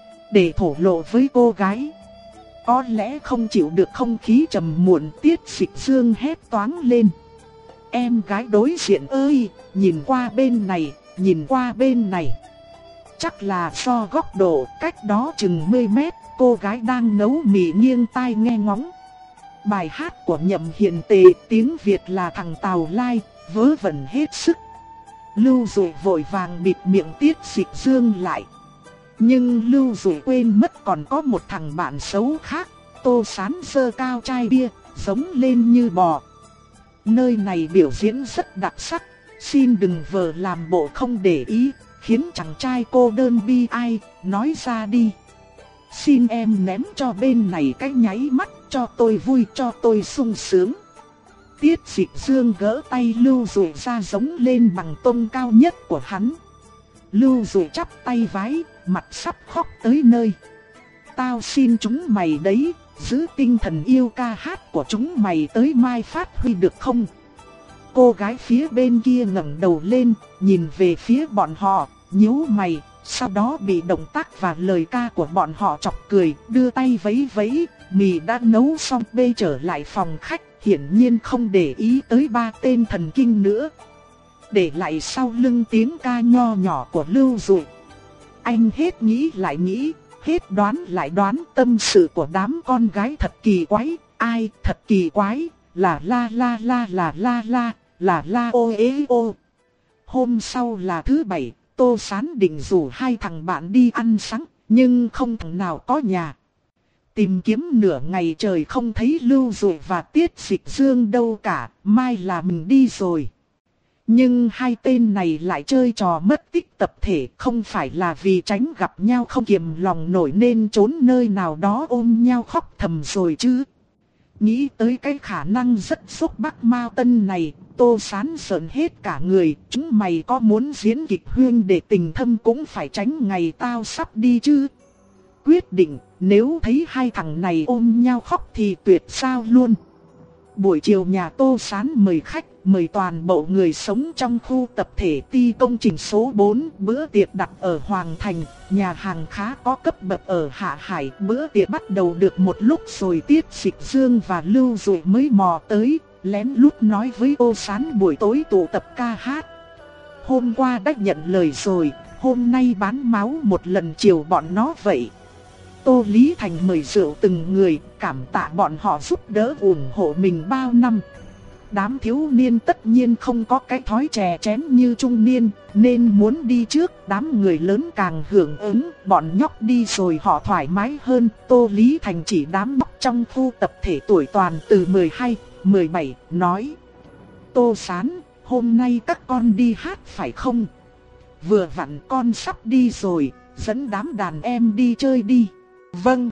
S1: Để thổ lộ với cô gái. Có lẽ không chịu được không khí trầm muộn, Tiết Dịch Dương hét toáng lên. Em gái đối diện ơi, nhìn qua bên này, nhìn qua bên này. Chắc là do góc độ, cách đó chừng mười mét, cô gái đang nấu mì nghiêng tai nghe ngóng. Bài hát của Nhậm Hiền Tề, tiếng Việt là Thằng Tào Lai, vớ vẩn hết sức. Lưu Dụ vội vàng bịt miệng Tiết Dịch Dương lại. Nhưng Lưu Dụ quên mất còn có một thằng bạn xấu khác. Tô Sán giơ cao chai bia, giống lên như bò. Nơi này biểu diễn rất đặc sắc, xin đừng vờ làm bộ không để ý, khiến chàng trai cô đơn bi ai, nói ra đi. Xin em ném cho bên này cái nháy mắt, cho tôi vui, cho tôi sung sướng. Tiết Dịch Dương gỡ tay Lưu Dụ ra giống lên bằng tông cao nhất của hắn. Lưu Dụ chắp tay vái, mặt sắp khóc tới nơi. Tao xin chúng mày đấy, giữ tinh thần yêu ca hát của chúng mày tới mai phát huy được không? Cô gái phía bên kia ngẩng đầu lên, nhìn về phía bọn họ, nhíu mày, sau đó bị động tác và lời ca của bọn họ chọc cười, đưa tay vẫy vẫy, mì đã nấu xong bê trở lại phòng khách, hiển nhiên không để ý tới ba tên thần kinh nữa. Để lại sau lưng tiếng ca nho nhỏ của Lưu Dụ. Anh hết nghĩ lại nghĩ, hết đoán lại đoán, tâm sự của đám con gái thật kỳ quái. Ai thật kỳ quái, là la la la là la la, là la ô ế ô. Hôm sau là thứ bảy, Tô Sán định rủ hai thằng bạn đi ăn sáng, nhưng không thằng nào có nhà. Tìm kiếm nửa ngày trời không thấy Lưu Dụ và Tiết Dịch Dương đâu cả, mai là mình đi rồi. Nhưng hai tên này lại chơi trò mất tích tập thể, không phải là vì tránh gặp nhau không kiềm lòng nổi nên trốn nơi nào đó ôm nhau khóc thầm rồi chứ. Nghĩ tới cái khả năng rất sốc Bắc Mao Tân này, Tô Sán sợn hết cả người. Chúng mày có muốn diễn kịch huyên để tình thâm cũng phải tránh ngày tao sắp đi chứ. Quyết định, nếu thấy hai thằng này ôm nhau khóc thì tuyệt sao luôn. Buổi chiều nhà Tô Sán mời khách, mời toàn bộ người sống trong khu tập thể Ti công trình số bốn. Bữa tiệc đặt ở Hoàng Thành, nhà hàng khá có cấp bậc ở Hạ Hải. Bữa tiệc bắt đầu được một lúc rồi Tiết Dịch Dương và Lưu Dụ mới mò tới, lén lút nói với Tô Sán buổi tối tụ tập ca hát. Hôm qua đã nhận lời rồi, hôm nay bán máu một lần chiều bọn nó vậy. Tô Lý Thành mời rượu từng người, cảm tạ bọn họ giúp đỡ ủng hộ mình bao năm. Đám thiếu niên tất nhiên không có cái thói chè chén như trung niên, nên muốn đi trước. Đám người lớn càng hưởng ứng, bọn nhóc đi rồi họ thoải mái hơn. Tô Lý Thành chỉ đám nhóc trong khu tập thể tuổi toàn từ mười hai, mười bảy, nói: Tô Sán, hôm nay các con đi hát phải không? Vừa vặn con sắp đi rồi, dẫn đám đàn em đi chơi đi. Vâng.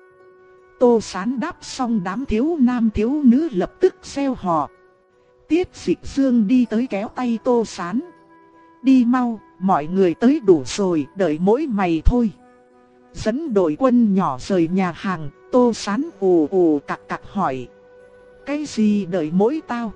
S1: Tô Sán đáp xong đám thiếu nam thiếu nữ lập tức reo hò. Tiết Dịch Dương đi tới kéo tay Tô Sán. Đi mau, mọi người tới đủ rồi, đợi mỗi mày thôi. Dẫn đội quân nhỏ rời nhà hàng, Tô Sán ù ù cặc cặc hỏi: Cái gì đợi mỗi tao?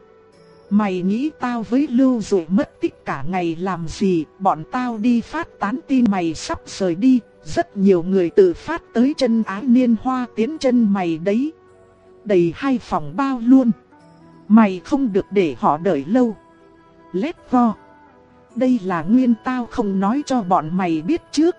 S1: Mày nghĩ tao với Lưu Dụ mất tích cả ngày làm gì? Bọn tao đi phát tán tin mày sắp rời đi. Rất nhiều người tự phát tới chân ái niên hoa tiến chân mày đấy. Đầy hai phòng bao luôn. Mày không được để họ đợi lâu. Let go. Đây là nguyên tao không nói cho bọn mày biết trước.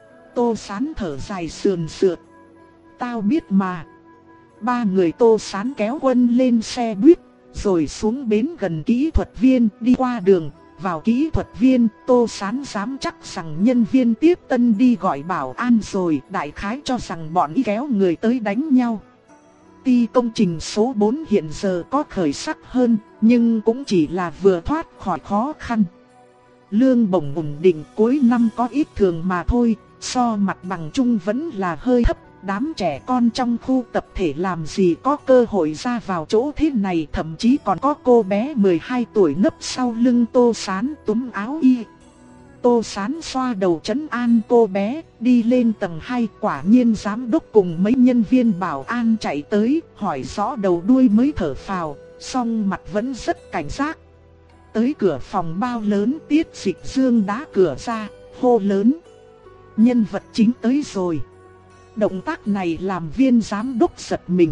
S1: Tô Sán thở dài sườn sượt. Tao biết mà. Ba người Tô Sán kéo quân lên xe buýt, rồi xuống bến gần kỹ thuật viên, đi qua đường, vào kỹ thuật viên. Tô Sán dám chắc rằng nhân viên tiếp tân đi gọi bảo an rồi, đại khái cho rằng bọn ý kéo người tới đánh nhau. Ty công trình số bốn hiện giờ có khởi sắc hơn, nhưng cũng chỉ là vừa thoát khỏi khó khăn. Lương bổng ổn định, cuối năm có ít thường mà thôi, so mặt bằng chung vẫn là hơi thấp. Đám trẻ con trong khu tập thể làm gì có cơ hội ra vào chỗ thế này, thậm chí còn có cô bé mười hai tuổi nấp sau lưng Tô Sán túm áo y. Tô Sán xoa đầu trấn an cô bé, đi lên tầng hai. Quả nhiên giám đốc cùng mấy nhân viên bảo an chạy tới, hỏi rõ đầu đuôi mới thở phào, song mặt vẫn rất cảnh giác. Tới cửa phòng bao lớn, Tiết Dịch Dương đá cửa ra, hô lớn: nhân vật chính tới rồi. Động tác này làm viên giám đốc giật mình.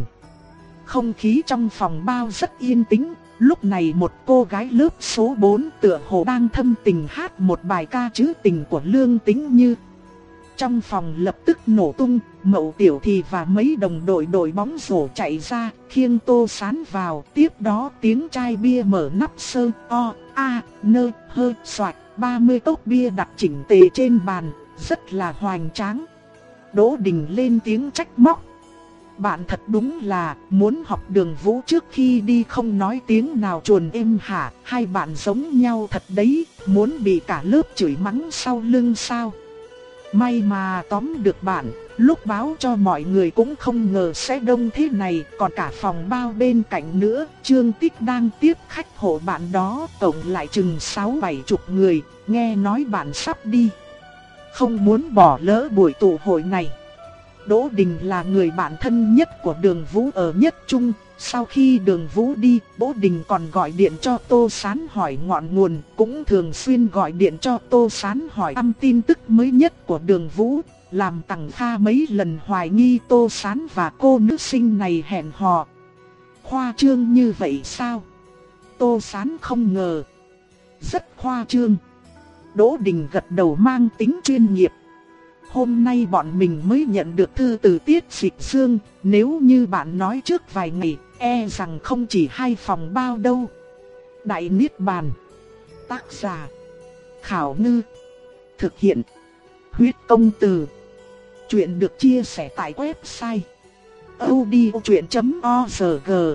S1: Không khí trong phòng bao rất yên tĩnh. Lúc này một cô gái lớp số bốn tựa hồ đang thâm tình hát một bài ca trữ tình của Lương Tính Như. Trong phòng lập tức nổ tung, Mậu Tiểu Thì và mấy đồng đội đội bóng rổ chạy ra, khiêng Tô Sán vào. Tiếp đó tiếng chai bia mở nắp sơ, o, a, nơ, hơ, xoạch, ba mươi cốc bia đặt chỉnh tề trên bàn, rất là hoành tráng. Đỗ Đình lên tiếng trách móc: bạn thật đúng là muốn học Đường Vũ trước khi đi không nói tiếng nào chuồn êm hả? Hai bạn giống nhau thật đấy, muốn bị cả lớp chửi mắng sau lưng sao? May mà tóm được bạn, lúc báo cho mọi người cũng không ngờ sẽ đông thế này. Còn cả phòng bao bên cạnh nữa, Trương Tích đang tiếp khách hộ bạn đó, tổng lại chừng sáu bảy chục người, nghe nói bạn sắp đi, không muốn bỏ lỡ buổi tụ hội này. Đỗ Đình là người bạn thân nhất của Đường Vũ ở Nhất Trung. Sau khi Đường Vũ đi, Đỗ Đình còn gọi điện cho Tô Sán hỏi ngọn nguồn, cũng thường xuyên gọi điện cho Tô Sán hỏi thăm tin tức mới nhất của Đường Vũ, làm Tằng Kha mấy lần hoài nghi Tô Sán và cô nữ sinh này hẹn hò. Khoa trương như vậy sao? Tô Sán không ngờ. Rất khoa trương. Đỗ Đình gật đầu mang tính chuyên nghiệp. Hôm nay bọn mình mới nhận được thư từ Tiết Dịch Dương, nếu như bạn nói trước vài ngày, e rằng không chỉ hai phòng bao đâu. Đại Niết Bàn. Tác giả: Khảo Ngư. Thực hiện: Huyết Công Từ. Chuyện được chia sẻ tại website audiochuyện chấm org.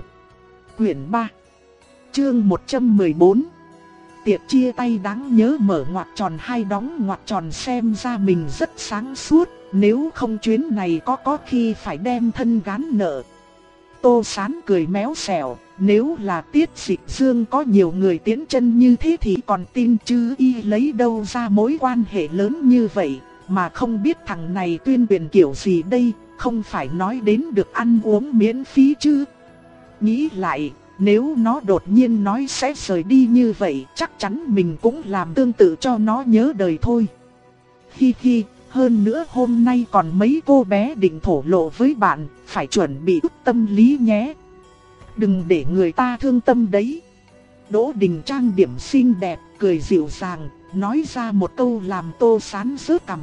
S1: Quyển ba, chương một trăm mười bốn. Tiệc chia tay đáng nhớ mở ngoặc tròn hai đóng ngoặc tròn, xem ra mình rất sáng suốt, nếu không chuyến này có có khi phải đem thân gán nợ. Tô Sán cười méo xẻo, nếu là Tiết Dịch Dương có nhiều người tiến chân như thế thì còn tin chứ y lấy đâu ra mối quan hệ lớn như vậy, mà không biết thằng này tuyên truyền kiểu gì đây, không phải nói đến được ăn uống miễn phí chứ. Nghĩ lại, nếu nó đột nhiên nói sẽ rời đi như vậy, chắc chắn mình cũng làm tương tự cho nó nhớ đời thôi. Hi hi, hơn nữa hôm nay còn mấy cô bé định thổ lộ với bạn, phải chuẩn bị chút tâm lý nhé. Đừng để người ta thương tâm đấy. Đỗ Đình trang điểm xinh đẹp, cười dịu dàng, nói ra một câu làm Tô Sán rớt cằm.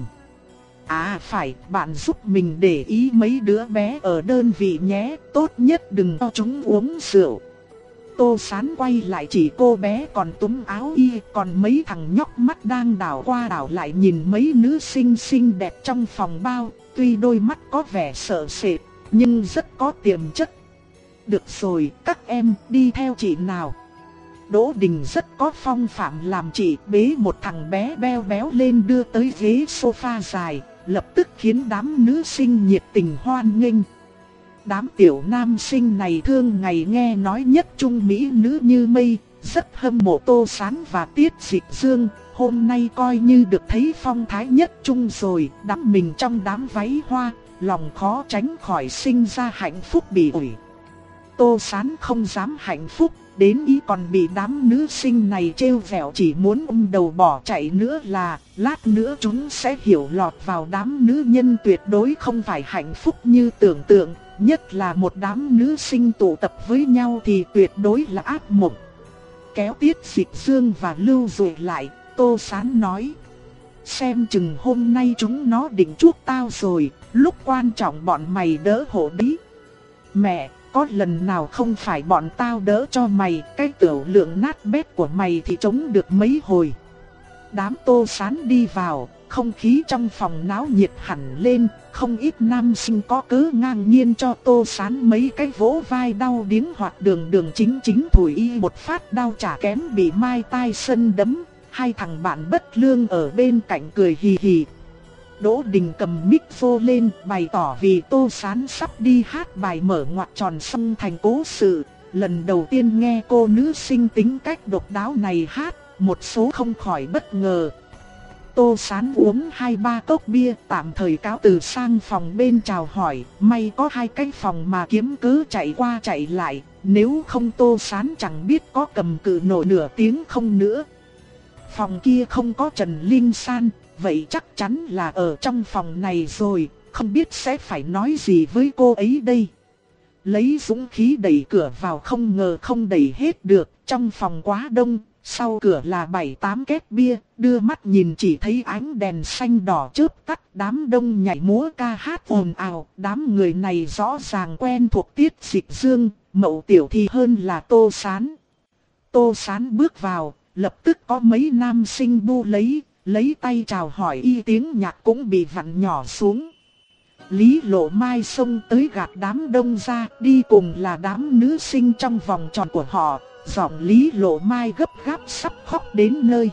S1: À phải, bạn giúp mình để ý mấy đứa bé ở đơn vị nhé, tốt nhất đừng cho chúng uống rượu. Tô Sán quay lại chỉ cô bé còn túm áo y, còn mấy thằng nhóc mắt đang đảo qua đảo lại nhìn mấy nữ sinh xinh đẹp trong phòng bao, tuy đôi mắt có vẻ sợ sệt, nhưng rất có tiềm chất. Được rồi, các em đi theo chị nào. Đỗ Đình rất có phong phạm làm chị, bế một thằng bé beo béo lên đưa tới ghế sofa dài, lập tức khiến đám nữ sinh nhiệt tình hoan nghênh. Đám tiểu nam sinh này thương ngày nghe nói Nhất Trung mỹ nữ như mây, rất hâm mộ Tô Sán và Tiết Dịch Dương. Hôm nay coi như được thấy phong thái Nhất Trung rồi, đắm mình trong đám váy hoa, lòng khó tránh khỏi sinh ra hạnh phúc bỉ ổi. Tô Sán không dám hạnh phúc, đến ý còn bị đám nữ sinh này trêu vẹo, chỉ muốn ôm đầu bỏ chạy nữa là lát nữa chúng sẽ hiểu lọt vào đám nữ nhân tuyệt đối không phải hạnh phúc như tưởng tượng. Nhất là một đám nữ sinh tụ tập với nhau thì tuyệt đối là ác mộng. Kéo Tiết Dịch Dương và Lưu Dụ lại, Tô Sán nói: xem chừng hôm nay chúng nó định chuốc tao rồi, lúc quan trọng bọn mày đỡ hộ đấy. Mẹ, có lần nào không phải bọn tao đỡ cho mày, cái tiểu lượng nát bét của mày thì chống được mấy hồi. Đám Tô Sán đi vào, không khí trong phòng náo nhiệt hẳn lên, không ít nam sinh có cớ ngang nhiên cho Tô Sán mấy cái vỗ vai đau điếng hoặc đường đường chính chính thủi y một phát đau chả kém bị Mai Tai Sân đấm. Hai thằng bạn bất lương ở bên cạnh cười hì hì. Đỗ Đình cầm mic phô lên bày tỏ vì Tô Sán sắp đi hát bài mở ngoặc tròn sông thành cố sự. Lần đầu tiên nghe cô nữ sinh tính cách độc đáo này hát, một số không khỏi bất ngờ. Tô Sán uống hai ba cốc bia, tạm thời cáo từ sang phòng bên chào hỏi, may có hai cái phòng mà kiếm cứ chạy qua chạy lại, nếu không Tô Sán chẳng biết có cầm cự nổi nửa tiếng không nữa. Phòng kia không có Trần Linh San, vậy chắc chắn là ở trong phòng này rồi, không biết sẽ phải nói gì với cô ấy đây. Lấy dũng khí đẩy cửa vào không ngờ không đẩy hết được, trong phòng quá đông. Sau cửa là bảy tám két bia, đưa mắt nhìn chỉ thấy ánh đèn xanh đỏ chớp tắt, đám đông nhảy múa ca hát ồn ào, đám người này rõ ràng quen thuộc Tiết Dịch Dương, Mậu Tiểu Thi hơn là Tô Sán. Tô Sán bước vào, lập tức có mấy nam sinh bu lấy, lấy tay chào hỏi y, tiếng nhạc cũng bị vặn nhỏ xuống. Lý Lộ Mai xông tới gạt đám đông ra, đi cùng là đám nữ sinh trong vòng tròn của họ. Giọng Lý Lộ Mai gấp gáp sắp khóc đến nơi.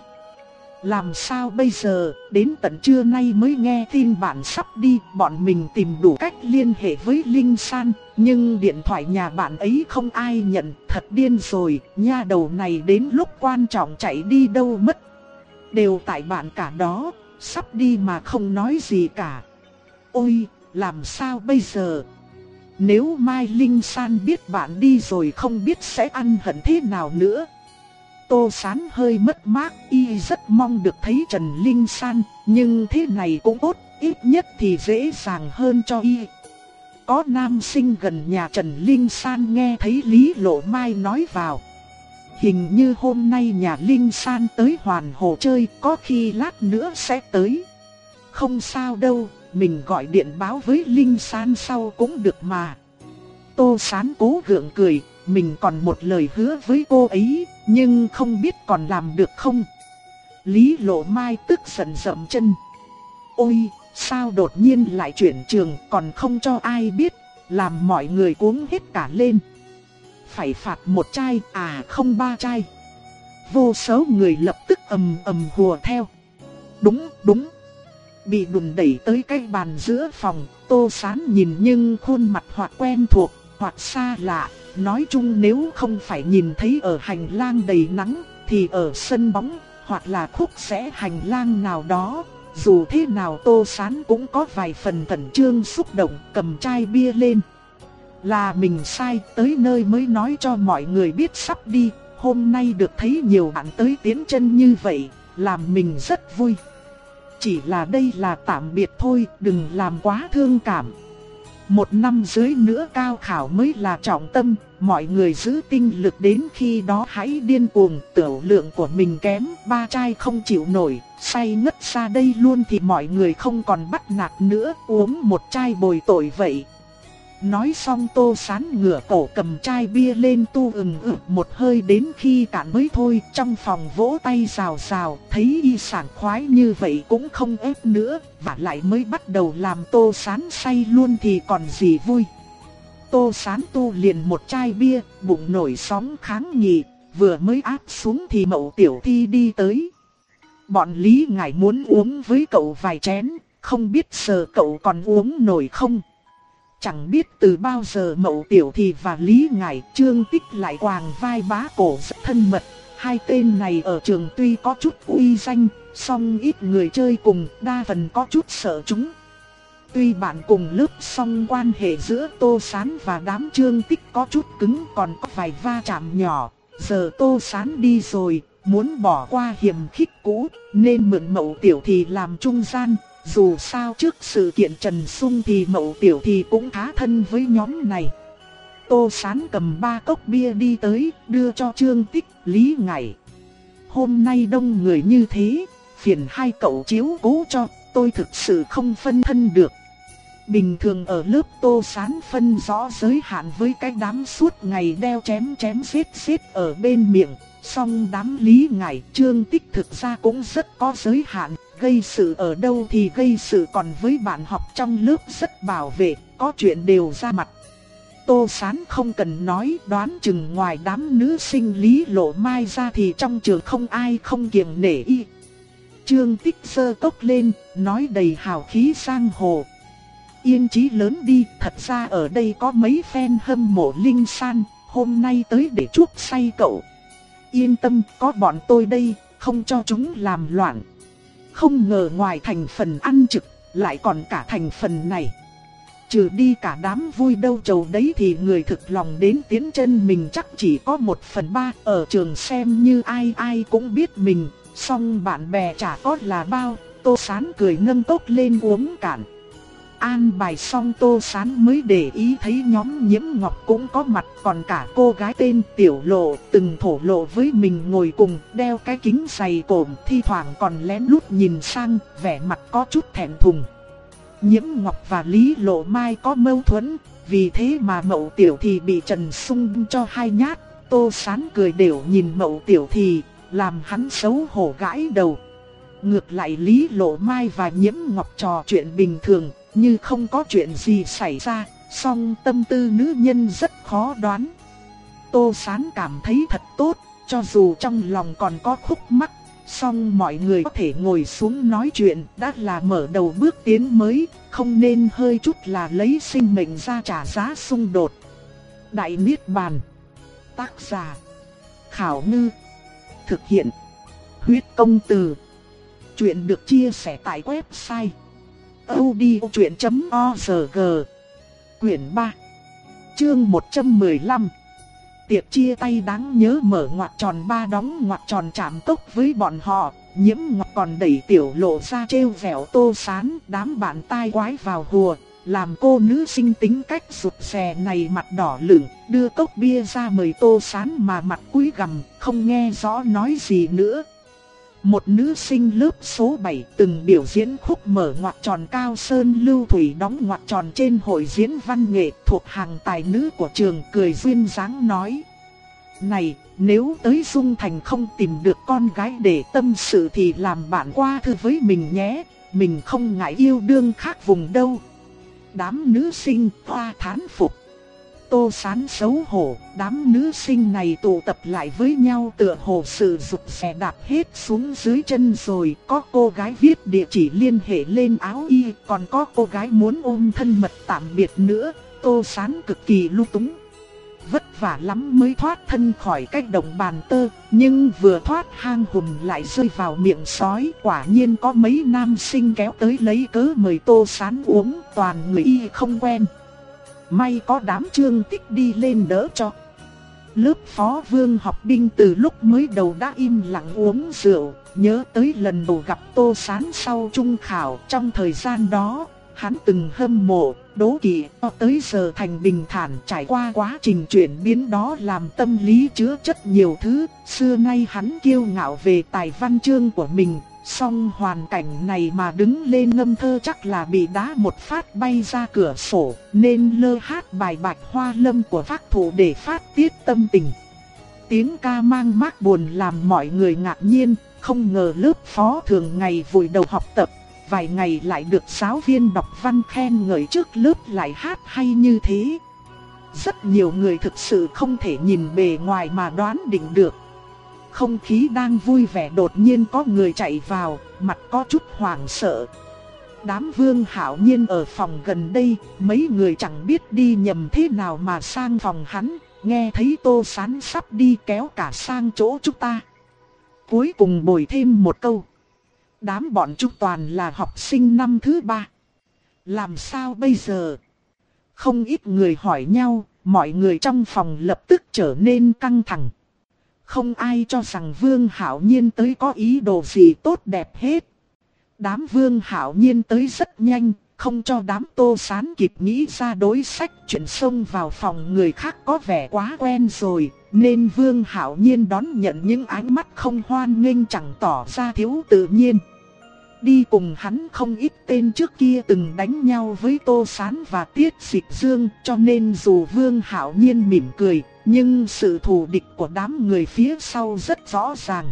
S1: Làm sao bây giờ, đến tận trưa nay mới nghe tin bạn sắp đi, bọn mình tìm đủ cách liên hệ với Linh San, nhưng điện thoại nhà bạn ấy không ai nhận, thật điên rồi, nha đầu này đến lúc quan trọng chạy đi đâu mất. Đều tại bạn cả đó, sắp đi mà không nói gì cả. Ôi, làm sao bây giờ? Nếu Mai Linh San biết bạn đi rồi không biết sẽ ăn hận thế nào nữa. Tô Sán hơi mất mát, y rất mong được thấy Trần Linh San, nhưng thế này cũng tốt, ít nhất thì dễ dàng hơn cho y. Có nam sinh gần nhà Trần Linh San nghe thấy Lý Lộ Mai nói vào. Hình như hôm nay nhà Linh San tới Hoàn Hồ chơi, có khi lát nữa sẽ tới. Không sao đâu, mình gọi điện báo với Linh San sau cũng được mà. Tô Sán cố gượng cười, mình còn một lời hứa với cô ấy, nhưng không biết còn làm được không. Lý Lộ Mai tức giận dậm chân. Ôi, sao đột nhiên lại chuyển trường còn không cho ai biết, làm mọi người cuống hết cả lên. Phải phạt một chai, à không ba chai. Vô số người lập tức ầm ầm hùa theo. Đúng, đúng. Bị đùn đẩy tới cái bàn giữa phòng, Tô Sán nhìn nhưng khuôn mặt hoặc quen thuộc, hoặc xa lạ. Nói chung nếu không phải nhìn thấy ở hành lang đầy nắng, thì ở sân bóng, hoặc là khúc rẽ hành lang nào đó. Dù thế nào Tô Sán cũng có vài phần khẩn trương xúc động, cầm chai bia lên. Là mình sai, tới nơi mới nói cho mọi người biết sắp đi. Hôm nay được thấy nhiều bạn tới tiến chân như vậy, làm mình rất vui. Chỉ là đây là tạm biệt thôi, đừng làm quá thương cảm. Một năm dưới nữa cao khảo mới là trọng tâm, mọi người giữ tinh lực đến khi đó hãy điên cuồng. Tiểu lượng của mình kém, ba chai không chịu nổi, say ngất ra đây luôn thì mọi người không còn bắt nạt nữa, uống một chai bồi tội vậy. Nói xong Tô Sán ngửa cổ cầm chai bia lên tu ừng ực một hơi đến khi cạn mới thôi. Trong phòng vỗ tay rào rào, thấy y sảng khoái như vậy cũng không ép nữa, và lại mới bắt đầu làm Tô Sán say luôn thì còn gì vui. Tô Sán tu liền một chai bia, bụng nổi sóng kháng nghị, vừa mới áp xuống thì Mậu Tiểu Thi đi tới. Bọn Lý Ngải muốn uống với cậu vài chén, không biết giờ cậu còn uống nổi không? Chẳng biết từ bao giờ Mậu Tiểu Thi và Lý Ngải, Trương Tích lại quàng vai bá cổ rất thân mật. Hai tên này ở trường tuy có chút uy danh, song ít người chơi cùng, đa phần có chút sợ chúng. Tuy bạn cùng lớp song quan hệ giữa Tô Sán và đám Trương Tích có chút cứng, còn có vài va chạm nhỏ. Giờ Tô Sán đi rồi, muốn bỏ qua hiềm khích cũ, nên mượn Mậu Tiểu Thi làm trung gian. Dù sao trước sự kiện Trần Sung thì Mậu Tiểu Thi cũng khá thân với nhóm này. Tô Sán cầm ba cốc bia đi tới, đưa cho Trương Tích, Lý Ngải. Hôm nay đông người như thế, phiền hai cậu chiếu cố cho, tôi thực sự không phân thân được. Bình thường ở lớp Tô Sán phân rõ giới hạn với cái đám suốt ngày đeo chém chém giết giết ở bên miệng. Song đám Lý Ngải Trương Tích thực ra cũng rất có giới hạn, gây sự ở đâu thì gây sự, còn với bạn học trong lớp rất bảo vệ, có chuyện đều ra mặt. Tô Sán không cần nói, đoán chừng ngoài đám nữ sinh Lý Lộ Mai ra thì trong trường không ai không kiêng nể y. Trương Tích giơ cốc lên, nói đầy hào khí giang hồ. Yên chí lớn đi, thật ra ở đây có mấy fan hâm mộ Linh San, hôm nay tới để chuốc say cậu. Yên tâm, có bọn tôi đây, không cho chúng làm loạn. Không ngờ ngoài thành phần ăn trực, lại còn cả thành phần này. Trừ đi cả đám vui đâu trầu đấy thì người thực lòng đến tiến chân mình chắc chỉ có một phần ba. Ở trường xem như ai ai cũng biết mình, song bạn bè chả có là bao. Tô Sán cười nâng cốc lên uống cạn. An bài xong Tô Sán mới để ý thấy nhóm Nhiễm Ngọc cũng có mặt, còn cả cô gái tên Tiểu Lộ từng thổ lộ với mình ngồi cùng, đeo cái kính dày cộm, thi thoảng còn lén lút nhìn sang, vẻ mặt có chút thẹn thùng. Nhiễm Ngọc và Lý Lộ Mai có mâu thuẫn, vì thế mà Mậu Tiểu thì bị Trần Sung cho hai nhát. Tô Sán cười đều nhìn Mậu Tiểu thì làm hắn xấu hổ gãi đầu. Ngược lại Lý Lộ Mai và Nhiễm Ngọc trò chuyện bình thường, như không có chuyện gì xảy ra, song tâm tư nữ nhân rất khó đoán. Tô Sán cảm thấy thật tốt, cho dù trong lòng còn có khúc mắc, song mọi người có thể ngồi xuống nói chuyện đã là mở đầu bước tiến mới, không nên hơi chút là lấy sinh mệnh ra trả giá xung đột. Đại Niết Bàn. Tác giả Khảo Ngư. Thực hiện Huyết Công Từ. Chuyện được chia sẻ tại website audiochuyện chấm org. Quyển ba, chương một trăm mười lăm. Tiệc chia tay đáng nhớ mở ngoặc tròn ba đóng ngoặc tròn chạm tốc với bọn họ. Nhiễm Ngọc còn đẩy Tiểu Lộ ra trêu vẻo Tô Sán, đám bạn tai quái vào hùa, làm cô nữ sinh tính cách rụt rè này mặt đỏ lửng, đưa cốc bia ra mời Tô Sán mà mặt cúi gằm, không nghe rõ nói gì nữa. Một nữ sinh lớp số bảy từng biểu diễn khúc mở ngoặc tròn Cao Sơn Lưu Thủy đóng ngoặc tròn trên hội diễn văn nghệ thuộc hàng tài nữ của trường, cười duyên dáng nói: "Này, nếu tới Dung Thành không tìm được con gái để tâm sự thì làm bạn qua thư với mình nhé, mình không ngại yêu đương khác vùng đâu." Đám nữ sinh hoa thán phục. Tô Sán xấu hổ, đám nữ sinh này tụ tập lại với nhau tựa hồ sự rụt rè đạp hết xuống dưới chân rồi. Có cô gái viết địa chỉ liên hệ lên áo y, còn có cô gái muốn ôm thân mật tạm biệt nữa. Tô Sán cực kỳ lung túng, vất vả lắm mới thoát thân khỏi cái động bàn tơ, nhưng vừa thoát hang hùm lại rơi vào miệng sói. Quả nhiên có mấy nam sinh kéo tới lấy cớ mời Tô Sán uống, toàn người y không quen. May có đám Trương Tích đi lên đỡ cho. Lớp Phó Vương học binh từ lúc mới đầu đã im lặng uống rượu, nhớ tới lần đầu gặp Tô Sán sau trung khảo. Trong thời gian đó, hắn từng hâm mộ, đố kỵ, cho tới giờ thành bình thản. Trải qua quá trình chuyển biến đó làm tâm lý chứa chất nhiều thứ. Xưa nay hắn kiêu ngạo về tài văn chương của mình, song hoàn cảnh này mà đứng lên ngâm thơ chắc là bị đá một phát bay ra cửa sổ, nên lơ hát bài Bạch Hoa Lâm của Phác Thụ để phát tiết tâm tình. Tiếng ca mang mát buồn làm mọi người ngạc nhiên, không ngờ lớp phó thường ngày vùi đầu học tập, vài ngày lại được giáo viên đọc văn khen ngợi trước lớp lại hát hay như thế. Rất nhiều người thực sự không thể nhìn bề ngoài mà đoán định được. Không khí đang vui vẻ đột nhiên có người chạy vào, mặt có chút hoảng sợ. Đám Vương Hạo Nhiên ở phòng gần đây, mấy người chẳng biết đi nhầm thế nào mà sang phòng hắn, nghe thấy Tô Sán sắp đi kéo cả sang chỗ chúng ta. Cuối cùng bồi thêm một câu: "Đám bọn chúng toàn là học sinh năm thứ ba. Làm sao bây giờ?" Không ít người hỏi nhau, mọi người trong phòng lập tức trở nên căng thẳng. Không ai cho rằng Vương Hạo Nhiên tới có ý đồ gì tốt đẹp hết. Đám Vương Hạo Nhiên tới rất nhanh, không cho đám Tô Sán kịp nghĩ ra đối sách, chuyện xông vào phòng người khác có vẻ quá quen rồi, nên Vương Hạo Nhiên đón nhận những ánh mắt không hoan nghênh chẳng tỏ ra thiếu tự nhiên. Đi cùng hắn không ít tên trước kia từng đánh nhau với Tô Sán và Tiết Dịch Dương, cho nên dù Vương Hạo Nhiên mỉm cười, nhưng sự thù địch của đám người phía sau rất rõ ràng.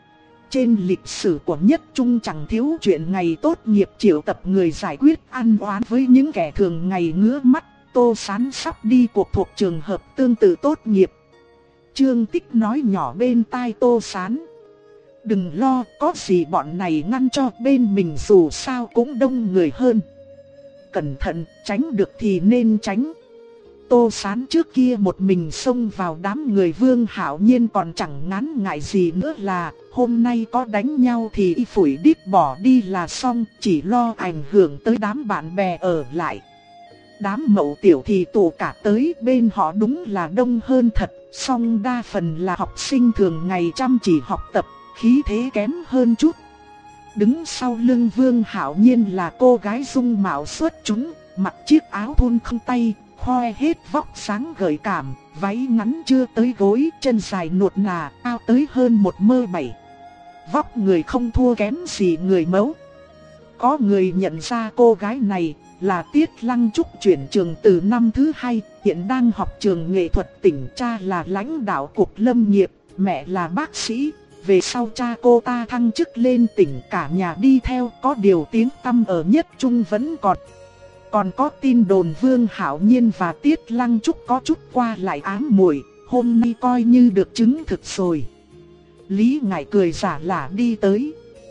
S1: Trên lịch sử của Nhất Trung chẳng thiếu chuyện ngày tốt nghiệp triệu tập người giải quyết ăn oán với những kẻ thường ngày ngứa mắt. Tô Sán sắp đi cuộc thuộc trường hợp tương tự tốt nghiệp. Trương Tích nói nhỏ bên tai Tô Sán: đừng lo, có gì bọn này ngăn cho, bên mình dù sao cũng đông người hơn. Cẩn thận, tránh được thì nên tránh. Tô Sán trước kia một mình xông vào đám người Vương Hạo Nhiên còn chẳng ngán ngại gì nữa, là hôm nay có đánh nhau thì y phủi đít bỏ đi là xong, chỉ lo ảnh hưởng tới đám bạn bè ở lại. Đám Mậu Tiểu thì tụ cả tới, bên họ đúng là đông hơn thật, song đa phần là học sinh thường ngày chăm chỉ học tập, khí thế kém hơn chút. Đứng sau lưng Vương Hạo Nhiên là cô gái dung mạo xuất chúng, mặc chiếc áo thun không tay, khoe hết vóc sáng gợi cảm, váy ngắn chưa tới gối, chân dài nuột nà, cao tới hơn một mơ bảy. Vóc người không thua kém gì người mẫu. Có người nhận ra cô gái này là Tiết Lăng Trúc, chuyển trường từ năm thứ hai, hiện đang học trường nghệ thuật tỉnh. Cha là lãnh đạo cục lâm nghiệp, mẹ là bác sĩ. Về sau cha cô ta thăng chức lên tỉnh, cả nhà đi theo, có điều tiếng tăm ở Nhất Trung vẫn còn. Còn có tin đồn Vương Hạo Nhiên và Tiết Lăng Trúc có chút qua lại ám muội, hôm nay coi như được chứng thực rồi. Lý Ngải cười giả lả đi tới.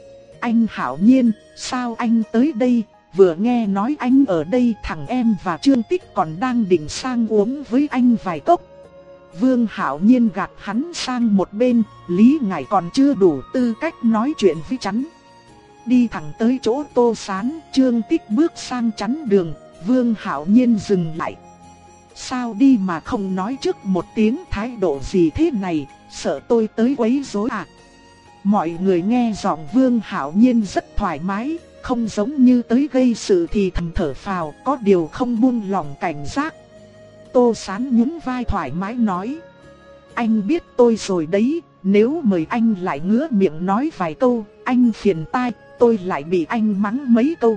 S1: Anh Hạo Nhiên, sao anh tới đây? Vừa nghe nói anh ở đây, thằng em và Trương Tích còn đang định sang uống với anh vài cốc. Vương Hạo Nhiên gạt hắn sang một bên, Lý Ngải còn chưa đủ tư cách nói chuyện với chắn. Đi thẳng tới chỗ Tô Sán, Trương Tích bước sang chắn đường, Vương Hạo Nhiên dừng lại. Sao đi mà không nói trước một tiếng, thái độ gì thế này, sợ tôi tới quấy rối à? Mọi người nghe giọng Vương Hạo Nhiên rất thoải mái, không giống như tới gây sự thì thầm thở phào, có điều không buông lòng cảnh giác. Tô Sán nhún vai thoải mái nói: anh biết tôi rồi đấy, nếu mời anh lại ngứa miệng nói vài câu, anh phiền tai, tôi lại bị anh mắng mấy câu.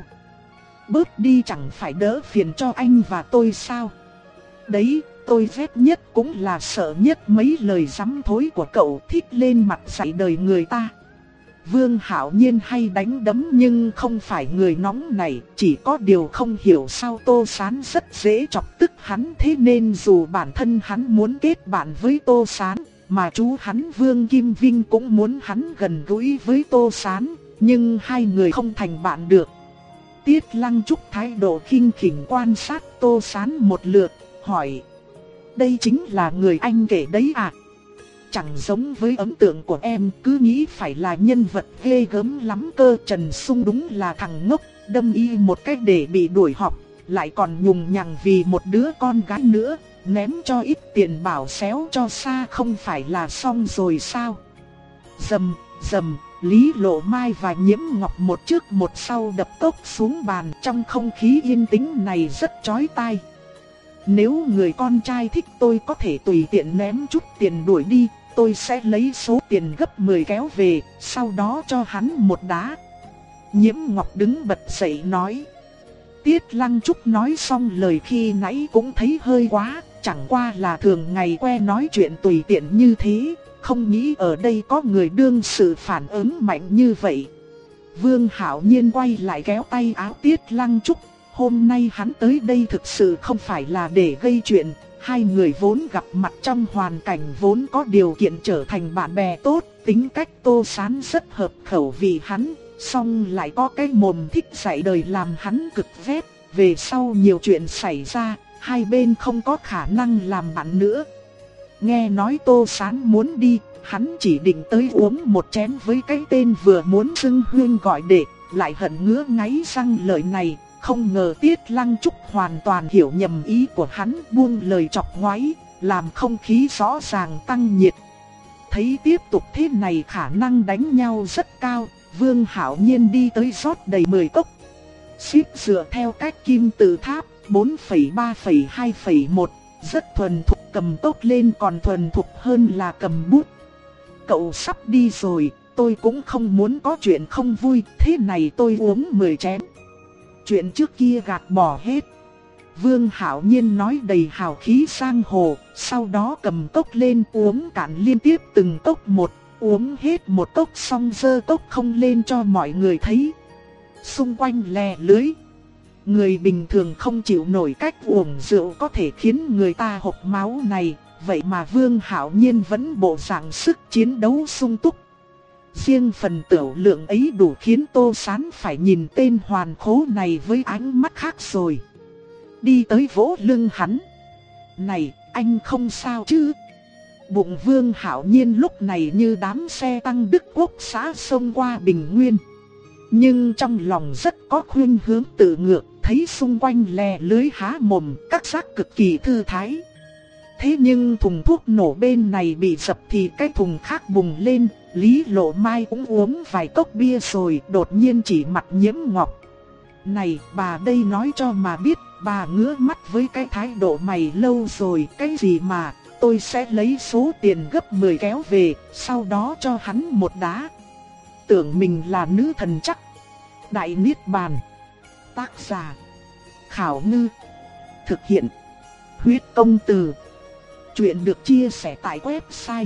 S1: Bớt đi chẳng phải đỡ phiền cho anh và tôi sao? Đấy, tôi ghét nhất cũng là sợ nhất mấy lời dăm thối của cậu, thích lên mặt dạy đời người ta. Vương Hạo Nhiên hay đánh đấm nhưng không phải người nóng này, chỉ có điều không hiểu sao Tô Sán rất dễ chọc tức hắn, thế nên dù bản thân hắn muốn kết bạn với Tô Sán, mà chú hắn Vương Kim Vinh cũng muốn hắn gần gũi với Tô Sán, nhưng hai người không thành bạn được. Tiết Lăng Trúc thái độ khinh khỉnh quan sát Tô Sán một lượt, hỏi: đây chính là người anh kể đấy à? Chẳng giống với ấn tượng của em, cứ nghĩ phải là nhân vật ghê gớm lắm cơ. Trần Sung đúng là thằng ngốc, đâm y một cách để bị đuổi học, lại còn nhùng nhằng vì một đứa con gái nữa, ném cho ít tiền bảo xéo cho xa không phải là xong rồi sao? Rầm, rầm, Lý Lộ Mai và Nhiễm Ngọc một trước một sau đập cốc xuống bàn, trong không khí yên tĩnh này rất chói tai. Nếu người con trai thích tôi có thể tùy tiện ném chút tiền đuổi đi, tôi sẽ lấy số tiền gấp mười kéo về, sau đó cho hắn một đá. Nhiễm Ngọc đứng bật dậy nói. Tiết Lăng Trúc nói xong lời khi nãy cũng thấy hơi quá, chẳng qua là thường ngày que nói chuyện tùy tiện như thế, không nghĩ ở đây có người đương sự phản ứng mạnh như vậy. Vương Hạo Nhiên quay lại kéo tay áo Tiết Lăng Trúc. Hôm nay hắn tới đây thực sự không phải là để gây chuyện, hai người vốn gặp mặt trong hoàn cảnh vốn có điều kiện trở thành bạn bè tốt, tính cách Tô Sán rất hợp khẩu vị hắn, song lại có cái mồm thích dạy đời làm hắn cực ghét, về sau nhiều chuyện xảy ra, hai bên không có khả năng làm bạn nữa. Nghe nói Tô Sán muốn đi, hắn chỉ định tới uống một chén với cái tên vừa muốn xưng huynh gọi đệ, lại hận ngứa ngáy răng lời này. Không ngờ Tiết Lăng Trúc hoàn toàn hiểu nhầm ý của hắn, buông lời chọc ngoáy, làm không khí rõ ràng tăng nhiệt. Thấy tiếp tục thế này khả năng đánh nhau rất cao, Vương Hạo Nhiên đi tới rót đầy mười cốc. Xếp dựa theo cách kim tự tháp, bốn phẩy ba phẩy hai phẩy một, rất thuần thục, cầm cốc lên còn thuần thục hơn là cầm bút. Cậu sắp đi rồi, tôi cũng không muốn có chuyện không vui, thế này tôi uống mười chén. Chuyện trước kia gạt bỏ hết. Vương Hạo Nhiên nói đầy hào khí sang hồ, sau đó cầm cốc lên uống cạn liên tiếp từng cốc một, uống hết một cốc xong giơ cốc không lên cho mọi người thấy. Xung quanh lè lưới. Người bình thường không chịu nổi cách uống rượu có thể khiến người ta hộc máu này, vậy mà Vương Hạo Nhiên vẫn bộ dạng sức chiến đấu sung túc. Riêng phần tiểu lượng ấy đủ khiến Tô Sán phải nhìn tên hoàn khố này với ánh mắt khác rồi. Đi tới vỗ lưng hắn. Này, anh không sao chứ? Bụng Vương Hạo Nhiên lúc này như đám xe tăng Đức Quốc xã xông qua Bình Nguyên. Nhưng trong lòng rất có khuynh hướng tự ngược, thấy xung quanh lè lưới há mồm, các xác cực kỳ thư thái. Thế nhưng thùng thuốc nổ bên này bị dập thì cái thùng khác bùng lên, Lý Lộ Mai cũng uống vài cốc bia rồi, đột nhiên chỉ mặt Nhiễm Ngọc. Này, bà đây nói cho mà biết, bà ngứa mắt với cái thái độ mày lâu rồi, cái gì mà, tôi sẽ lấy số tiền gấp mười kéo về, sau đó cho hắn một đá. Tưởng mình là nữ thần chắc. Đại Niết Bàn. Tác giả Khảo Ngư. Thực hiện Huyết Công Từ. Chuyện được chia sẻ tại website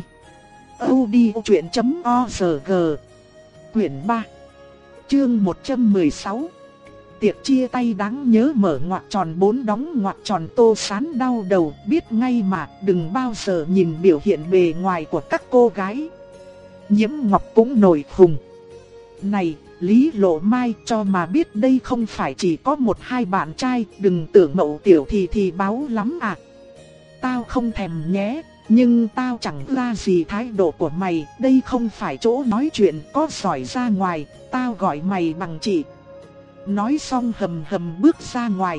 S1: audiochuyện chấm org. Quyển ba. Chương một trăm mười sáu. Tiệc chia tay đáng nhớ mở ngoặc tròn bốn đóng ngoặc tròn. Tô Sán đau đầu biết ngay mà, đừng bao giờ nhìn biểu hiện bề ngoài của các cô gái. Nhiễm Ngọc cũng nổi khùng. Này, Lý Lộ Mai, cho mà biết đây không phải chỉ có một hai bạn trai, đừng tưởng Mậu Tiểu thì thì báo lắm à. Tao không thèm nhé, nhưng tao chẳng ra gì thái độ của mày, đây không phải chỗ nói chuyện, có giỏi ra ngoài, tao gọi mày bằng chị. Nói xong hầm hầm bước ra ngoài.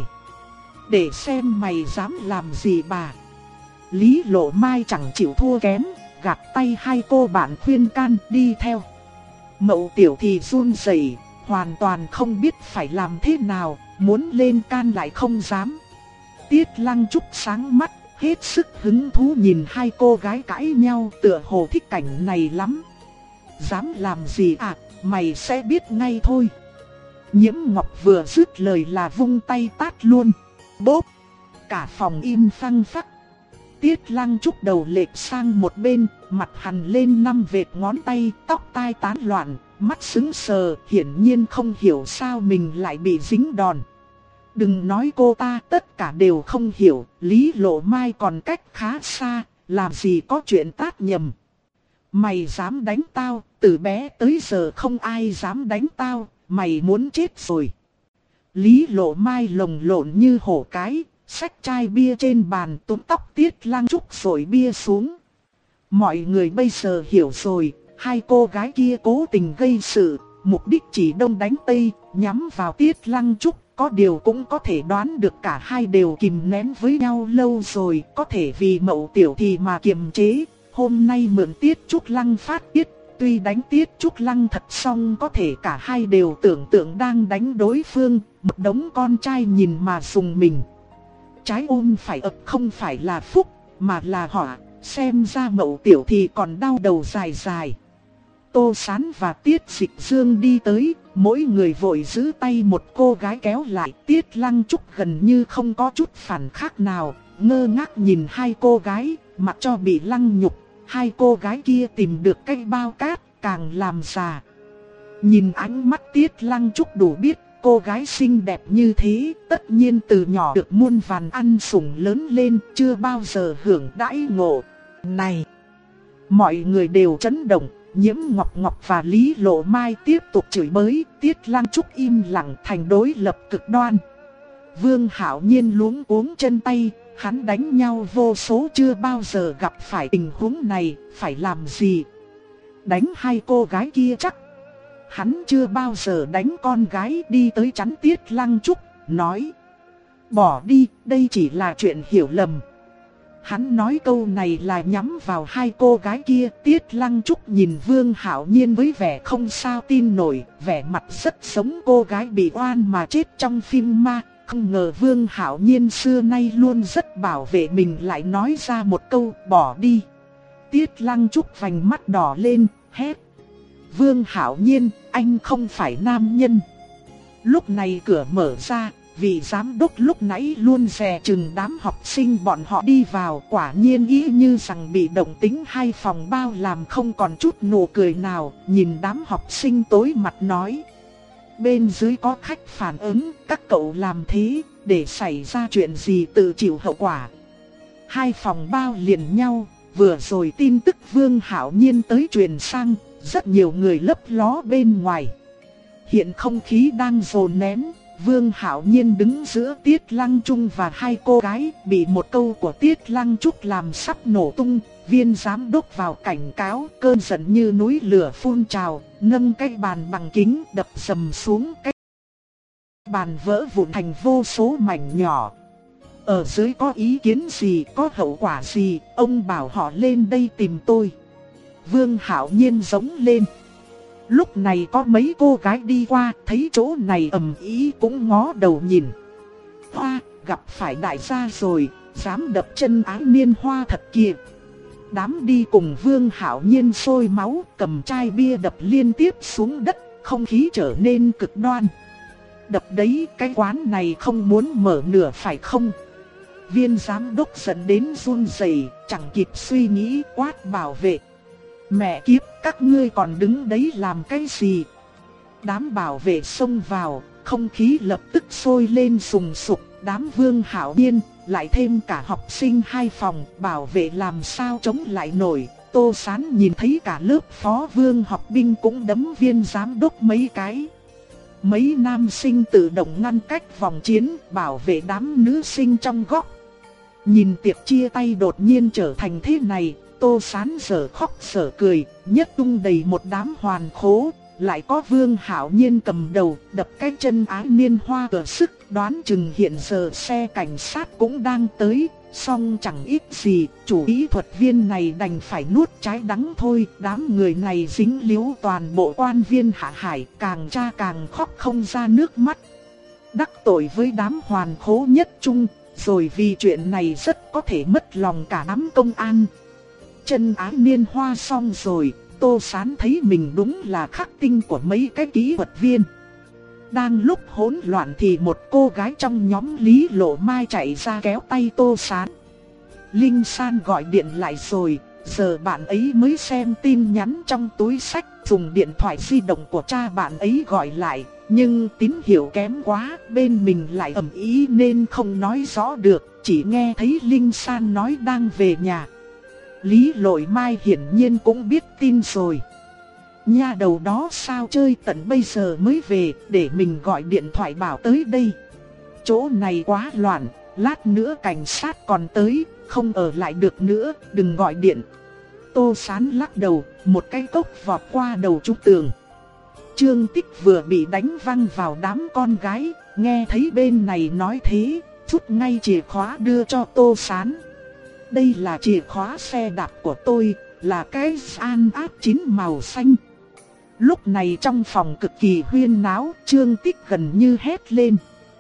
S1: Để xem mày dám làm gì bà. Lý Lộ Mai chẳng chịu thua kém, gạt tay hai cô bạn khuyên can đi theo. Mậu Tiểu thì run rẩy, hoàn toàn không biết phải làm thế nào, muốn lên can lại không dám. Tiết Lăng Trúc sáng mắt, hết sức hứng thú nhìn hai cô gái cãi nhau, tựa hồ thích cảnh này lắm. Dám làm gì à, mày sẽ biết ngay thôi. Nhiễm Ngọc vừa dứt lời là vung tay tát luôn. Bốp! Cả phòng im phăng phắc. Tiết Lăng Trúc đầu lệch sang một bên, mặt hằn lên năm vệt ngón tay, tóc tai tán loạn, mắt sững sờ, hiển nhiên không hiểu sao mình lại bị dính đòn. Đừng nói cô ta, tất cả đều không hiểu, Lý Lộ Mai còn cách khá xa, làm gì có chuyện tát nhầm. Mày dám đánh tao, từ bé tới giờ không ai dám đánh tao, mày muốn chết rồi. Lý Lộ Mai lồng lộn như hổ cái, xách chai bia trên bàn, túm tóc Tiết Lăng Trúc rồi bia xuống. Mọi người bây giờ hiểu rồi, hai cô gái kia cố tình gây sự, mục đích chỉ đông đánh tây, nhắm vào Tiết Lăng Trúc. Có điều cũng có thể đoán được cả hai đều kìm nén với nhau lâu rồi, có thể vì Mậu Tiểu thì mà kiềm chế. Hôm nay mượn Tiết Trúc Lăng phát tiết, tuy đánh Tiết Trúc Lăng thật xong có thể cả hai đều tưởng tượng đang đánh đối phương, một đống con trai nhìn mà dùng mình. Trái ôm phải ập không phải là phúc, mà là họa, xem ra Mậu Tiểu thì còn đau đầu dài dài. Tô Sán và Tiết Dịch Dương đi tới, mỗi người vội giữ tay một cô gái kéo lại. Tiết Lăng Trúc gần như không có chút phản khác nào, ngơ ngác nhìn hai cô gái, mặc cho bị lăng nhục. Hai cô gái kia tìm được cái bao cát, càng làm già. Nhìn ánh mắt Tiết Lăng Trúc đủ biết, cô gái xinh đẹp như thế, tất nhiên từ nhỏ được muôn vàn ăn sủng lớn lên, chưa bao giờ hưởng đãi ngộ này. Mọi người đều chấn động. Nhiễm Ngọc Ngọc và Lý Lộ Mai tiếp tục chửi bới, Tiết Lăng Trúc im lặng thành đối lập cực đoan. Vương Hạo Nhiên luống cuống chân tay, hắn đánh nhau vô số chưa bao giờ gặp phải tình huống này, phải làm gì? Đánh hai cô gái kia chắc. Hắn chưa bao giờ đánh con gái, đi tới chắn Tiết Lăng Trúc, nói: bỏ đi, đây chỉ là chuyện hiểu lầm. Hắn nói câu này là nhắm vào hai cô gái kia. Tiết Lăng Trúc nhìn Vương Hạo Nhiên với vẻ không sao tin nổi, vẻ mặt rất giống cô gái bị oan mà chết trong phim ma. Không ngờ Vương Hạo Nhiên xưa nay luôn rất bảo vệ mình lại nói ra một câu bỏ đi. Tiết Lăng Trúc vành mắt đỏ lên, hét: Vương Hạo Nhiên, anh không phải nam nhân. Lúc này cửa mở ra, vị giám đốc lúc nãy luôn dè chừng đám học sinh bọn họ đi vào, quả nhiên ý như rằng bị động tính hai phòng bao làm không còn chút nụ cười nào, nhìn đám học sinh tối mặt nói. Bên dưới có khách phản ứng, các cậu làm thế, để xảy ra chuyện gì tự chịu hậu quả. Hai phòng bao liền nhau, vừa rồi tin tức Vương Hạo Nhiên tới truyền sang, rất nhiều người lấp ló bên ngoài. Hiện không khí đang dồn nén, Vương Hạo Nhiên đứng giữa Tiết Lăng Trung và hai cô gái, bị một câu của Tiết Lăng Trúc làm sắp nổ tung. Viên giám đốc vào cảnh cáo, cơn giận như núi lửa phun trào, nâng cái bàn bằng kính đập sầm xuống, cái bàn vỡ vụn thành vô số mảnh nhỏ. Ở dưới có ý kiến gì, có hậu quả gì, ông bảo họ lên đây tìm tôi. Vương Hạo Nhiên giống lên. Lúc này có mấy cô gái đi qua, thấy chỗ này ầm ĩ cũng ngó đầu nhìn. Hoa, gặp phải đại gia rồi, dám đập chân Ái Niên Hoa thật kìa. Đám đi cùng Vương Hạo Nhiên sôi máu, cầm chai bia đập liên tiếp xuống đất, không khí trở nên cực đoan. Đập đấy, cái quán này không muốn mở nửa phải không? Viên giám đốc dẫn đến run rẩy, chẳng kịp suy nghĩ, quát bảo vệ. Mẹ kiếp, các ngươi còn đứng đấy làm cái gì? Đám bảo vệ xông vào, không khí lập tức sôi lên sùng sục. Đám Vương Hạo Nhiên, lại thêm cả học sinh hai phòng, bảo vệ làm sao chống lại nổi. Tô Sán nhìn thấy cả lớp phó Vương học binh cũng đấm viên giám đốc mấy cái. Mấy nam sinh tự động ngăn cách vòng chiến, bảo vệ đám nữ sinh trong góc. Nhìn tiệc chia tay đột nhiên trở thành thế này, Tô Sán giờ khóc giờ cười, nhất tung đầy một đám hoàn khố. Lại có Vương Hạo Nhiên cầm đầu, đập cái chân Ái Niên Hoa cờ sức, đoán chừng hiện giờ xe cảnh sát cũng đang tới. Song chẳng ít gì, chủ kỹ thuật viên này đành phải nuốt trái đắng thôi. Đám người này dính líu toàn bộ quan viên Hạ Hải, càng tra càng khóc không ra nước mắt. Đắc tội với đám hoàn khố nhất trung, rồi vì chuyện này rất có thể mất lòng cả đám công an. Chân Ái Niên Hoa xong rồi, Tô Sán thấy mình đúng là khắc tinh của mấy cái kỹ thuật viên. Đang lúc hỗn loạn thì một cô gái trong nhóm Lý Lộ Mai chạy ra kéo tay Tô Sán. Linh San gọi điện lại rồi, giờ bạn ấy mới xem tin nhắn trong túi sách, dùng điện thoại di động của cha bạn ấy gọi lại. Nhưng tín hiệu kém quá, bên mình lại ầm ĩ nên không nói rõ được, chỉ nghe thấy Linh San nói đang về nhà. Lý Lội Mai hiển nhiên cũng biết tin rồi. Nha đầu đó sao chơi tận bây giờ mới về, để mình gọi điện thoại bảo tới đây. Chỗ này quá loạn, lát nữa cảnh sát còn tới, không ở lại được nữa, đừng gọi điện. Tô Sán lắc đầu, một cái cốc vọt qua đầu trúc tường. Trương Tích vừa bị đánh văng vào đám con gái, nghe thấy bên này nói thế, rút ngay chìa khóa đưa cho Tô Sán. Đây là chìa khóa xe đạp của tôi, là cái An Áp chín màu xanh. Lúc này trong phòng cực kỳ huyên náo, Trương Tích gần như hét lên.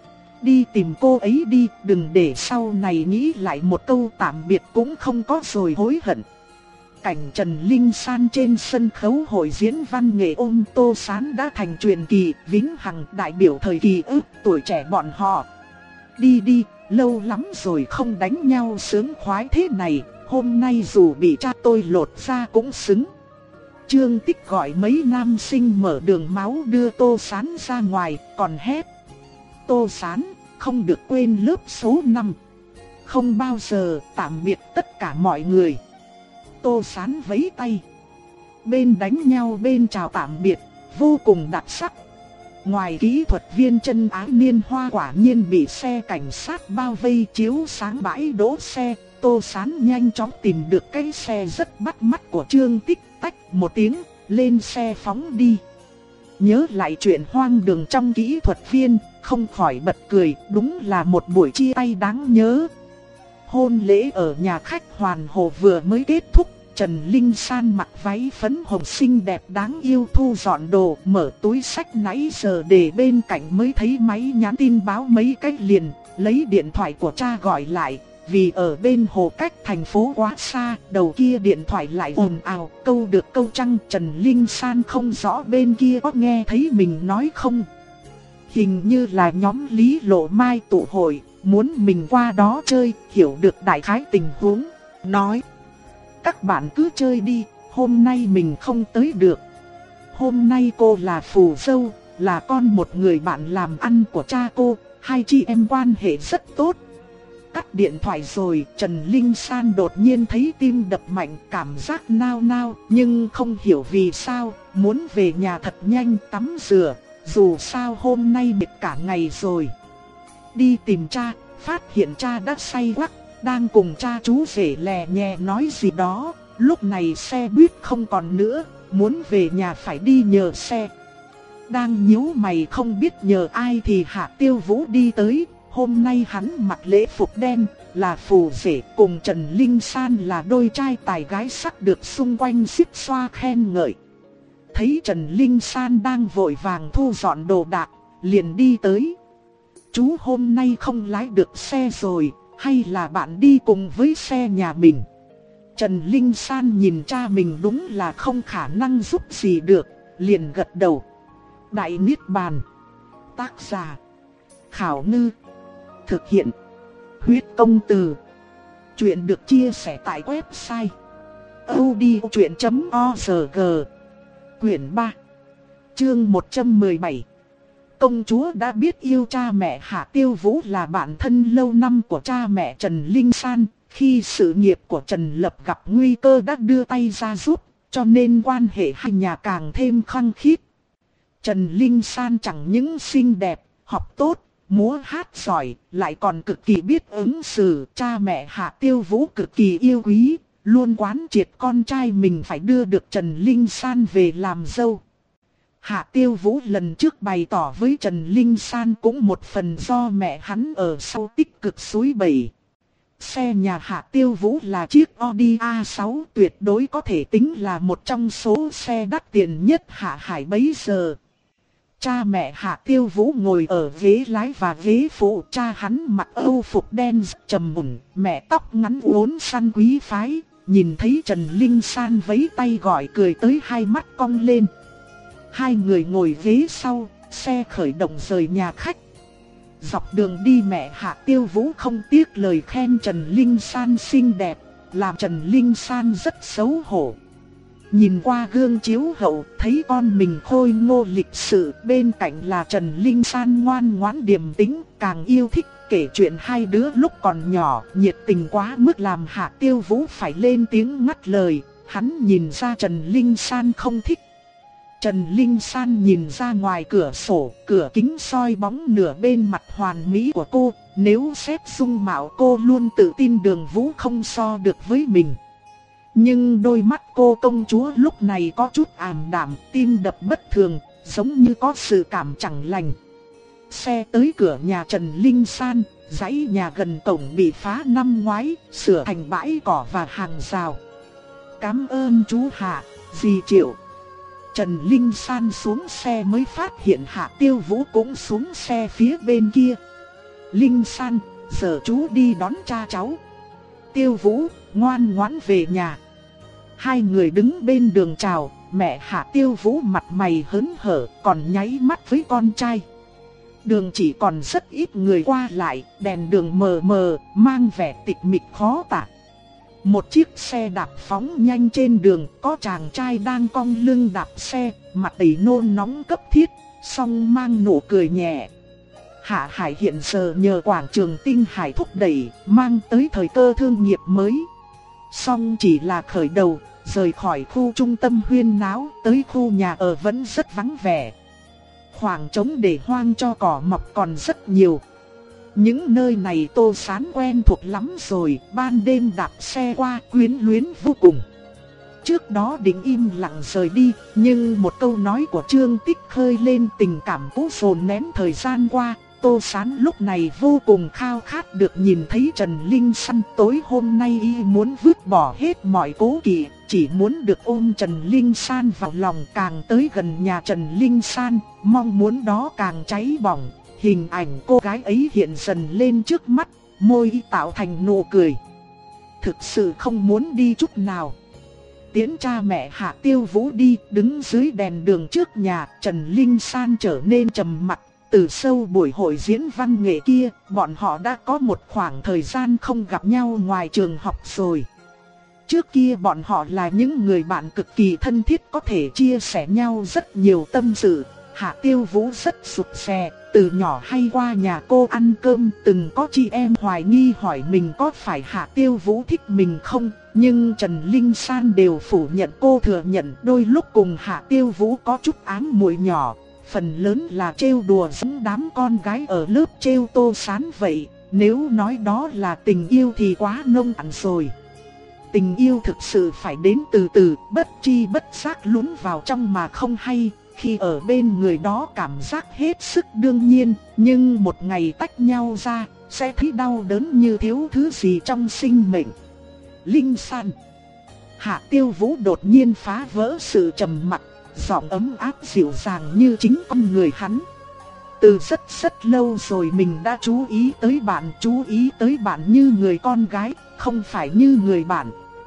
S1: Đi tìm cô ấy đi, đừng để sau này nghĩ lại một câu tạm biệt cũng không có rồi hối hận. Cảnh Trần Linh San trên sân khấu hội diễn văn nghệ ôm Tô Sán đã thành truyền kỳ, vĩnh hằng đại biểu thời kỳ ức tuổi trẻ bọn họ. Đi đi, lâu lắm rồi không đánh nhau sướng khoái thế này, hôm nay dù bị cha tôi lột ra cũng xứng. Trương Tích gọi mấy nam sinh mở đường máu đưa Tô Sán ra ngoài, còn hét. Tô Sán, không được quên lớp số năm. Không bao giờ tạm biệt tất cả mọi người. Tô Sán vẫy tay. Bên đánh nhau bên chào tạm biệt, vô cùng đặc sắc. Ngoài kỹ thuật viên chân Ái Niên Hoa quả nhiên bị xe cảnh sát bao vây chiếu sáng bãi đỗ xe, Tô Sán nhanh chóng tìm được cái xe rất bắt mắt của Trương Tích, tách một tiếng, lên xe phóng đi. Nhớ lại chuyện hoang đường trong kỹ thuật viên, không khỏi bật cười, đúng là một buổi chia tay đáng nhớ. Hôn lễ ở nhà khách Hoàn Hồ vừa mới kết thúc, Trần Linh San mặc váy phấn hồng xinh đẹp đáng yêu thu dọn đồ, mở túi sách nãy giờ để bên cạnh mới thấy máy nhắn tin báo mấy cách liền, lấy điện thoại của cha gọi lại, vì ở bên hồ cách thành phố quá xa, đầu kia điện thoại lại ồn ào, câu được câu trăng. Trần Linh San không rõ bên kia có nghe thấy mình nói không. Hình như là nhóm Lý Lộ Mai tụ hội, muốn mình qua đó chơi, hiểu được đại khái tình huống. Nói, các bạn cứ chơi đi, hôm nay mình không tới được. Hôm nay cô là phù dâu, là con một người bạn làm ăn của cha cô, hai chị em quan hệ rất tốt. Cắt điện thoại rồi, Trần Linh San đột nhiên thấy tim đập mạnh, cảm giác nao nao, nhưng không hiểu vì sao, muốn về nhà thật nhanh tắm rửa, dù sao hôm nay mệt cả ngày rồi. Đi tìm cha, phát hiện cha đã say quắc, đang cùng cha chú rể lè nhè nói gì đó, lúc này xe buýt không còn nữa, muốn về nhà phải đi nhờ xe. Đang nhíu mày không biết nhờ ai thì Hạ Tiêu Vũ đi tới. Hôm nay hắn mặc lễ phục đen, là phù rể, cùng Trần Linh San là đôi trai tài gái sắc được xung quanh xít xoa khen ngợi. Thấy Trần Linh San đang vội vàng thu dọn đồ đạc, liền đi tới. Chú hôm nay không lái được xe rồi, hay là bạn đi cùng với xe nhà mình? Trần Linh San nhìn cha mình đúng là không khả năng giúp gì được, liền gật đầu. Đại Niết Bàn. Tác giả Khảo Ngư. Thực hiện Huyết Công Từ. Chuyện được chia sẻ tại website audiochuyện chấm org. Quyển ba, chương một trăm mười bảy. Công chúa đã biết yêu cha mẹ Hạ Tiêu Vũ là bạn thân lâu năm của cha mẹ Trần Linh San. Khi sự nghiệp của Trần Lập gặp nguy cơ đã đưa tay ra giúp, cho nên quan hệ hai nhà càng thêm khăng khít. Trần Linh San chẳng những xinh đẹp, học tốt, múa hát giỏi, lại còn cực kỳ biết ứng xử. Cha mẹ Hạ Tiêu Vũ cực kỳ yêu quý, luôn quán triệt con trai mình phải đưa được Trần Linh San về làm dâu. Hạ Tiêu Vũ lần trước bày tỏ với Trần Linh San cũng một phần do mẹ hắn ở sau tích cực xúi bẩy. Xe nhà Hạ Tiêu Vũ là chiếc Audi A sáu, tuyệt đối có thể tính là một trong số xe đắt tiền nhất Hạ Hải bấy giờ. Cha mẹ Hạ Tiêu Vũ ngồi ở ghế lái và ghế phụ, cha hắn mặc âu phục đen trầm mùn, mẹ tóc ngắn uốn săn quý phái, nhìn thấy Trần Linh San vẫy tay gọi cười tới hai mắt cong lên. Hai người ngồi ghế sau, xe khởi động rời nhà khách. Dọc đường đi mẹ Hạ Tiêu Vũ không tiếc lời khen Trần Linh San xinh đẹp, làm Trần Linh San rất xấu hổ. Nhìn qua gương chiếu hậu, thấy con mình khôi ngô lịch sự, bên cạnh là Trần Linh San ngoan ngoãn điềm tĩnh, càng yêu thích kể chuyện hai đứa lúc còn nhỏ, nhiệt tình quá mức làm Hạ Tiêu Vũ phải lên tiếng ngắt lời. Hắn nhìn ra Trần Linh San không thích. Trần Linh San nhìn ra ngoài cửa sổ, cửa kính soi bóng nửa bên mặt hoàn mỹ của cô. Nếu xét dung mạo, cô luôn tự tin Đường Vũ không so được với mình. Nhưng đôi mắt cô công chúa lúc này có chút ảm đạm, tim đập bất thường, giống như có sự cảm chẳng lành. Xe tới cửa nhà Trần Linh San, dãy nhà gần cổng bị phá năm ngoái, sửa thành bãi cỏ và hàng rào. Cảm ơn chú Hạ, dì Triệu. Trần Linh San xuống xe mới phát hiện Hạ Tiêu Vũ cũng xuống xe phía bên kia. Linh San, giờ chú đi đón cha cháu. Tiêu Vũ, ngoan ngoãn về nhà. Hai người đứng bên đường chào, mẹ Hạ Tiêu Vũ mặt mày hớn hở, còn nháy mắt với con trai. Đường chỉ còn rất ít người qua lại, đèn đường mờ mờ, mang vẻ tịch mịch khó tả. Một chiếc xe đạp phóng nhanh trên đường, có chàng trai đang cong lưng đạp xe, mặt đầy nôn nóng cấp thiết, song mang nụ cười nhẹ. Hạ Hải hiện giờ nhờ quảng trường Tinh Hải thúc đẩy, mang tới thời cơ thương nghiệp mới. Song chỉ là khởi đầu, rời khỏi khu trung tâm huyên náo, tới khu nhà ở vẫn rất vắng vẻ. Khoảng trống để hoang cho cỏ mọc còn rất nhiều. Những nơi này Tô Sán quen thuộc lắm rồi, ban đêm đạp xe qua quyến luyến vô cùng. Trước đó định im lặng rời đi, nhưng một câu nói của Trương Tích khơi lên tình cảm cũ dồn nén thời gian qua. Tô Sán lúc này vô cùng khao khát được nhìn thấy Trần Linh San. Tối hôm nay y muốn vứt bỏ hết mọi cố kỵ, chỉ muốn được ôm Trần Linh San vào lòng. Càng tới gần nhà Trần Linh San, mong muốn đó càng cháy bỏng. Hình ảnh cô gái ấy hiện dần lên trước mắt, môi y tạo thành nụ cười. Thực sự không muốn đi chút nào. Tiễn cha mẹ Hạ Tiêu Vũ đi, đứng dưới đèn đường trước nhà, Trần Linh San trở nên trầm mặc. Từ sau buổi hội diễn văn nghệ kia, bọn họ đã có một khoảng thời gian không gặp nhau ngoài trường học rồi. Trước kia bọn họ là những người bạn cực kỳ thân thiết, có thể chia sẻ nhau rất nhiều tâm sự. Hạ Tiêu Vũ rất sụp sè, từ nhỏ hay qua nhà cô ăn cơm, từng có chị em hoài nghi hỏi mình có phải Hạ Tiêu Vũ thích mình không, nhưng Trần Linh San đều phủ nhận. Cô thừa nhận đôi lúc cùng Hạ Tiêu Vũ có chút ám muội nhỏ, phần lớn là trêu đùa giống đám con gái ở lớp trêu Tô Sán vậy. Nếu nói đó là tình yêu thì quá nông cạn rồi. Tình yêu thực sự phải đến từ từ, bất chi bất giác lún vào trong mà không hay. Khi ở bên người đó cảm giác hết sức đương nhiên, nhưng một ngày tách nhau ra, sẽ thấy đau đớn như thiếu thứ gì trong sinh mệnh. Linh San. Hạ Tiêu Vũ đột nhiên phá vỡ sự trầm mặc, giọng ấm áp dịu dàng như chính con người hắn. Từ rất rất lâu rồi mình đã chú ý tới bạn, chú ý tới bạn như người con gái, không phải như người bạn.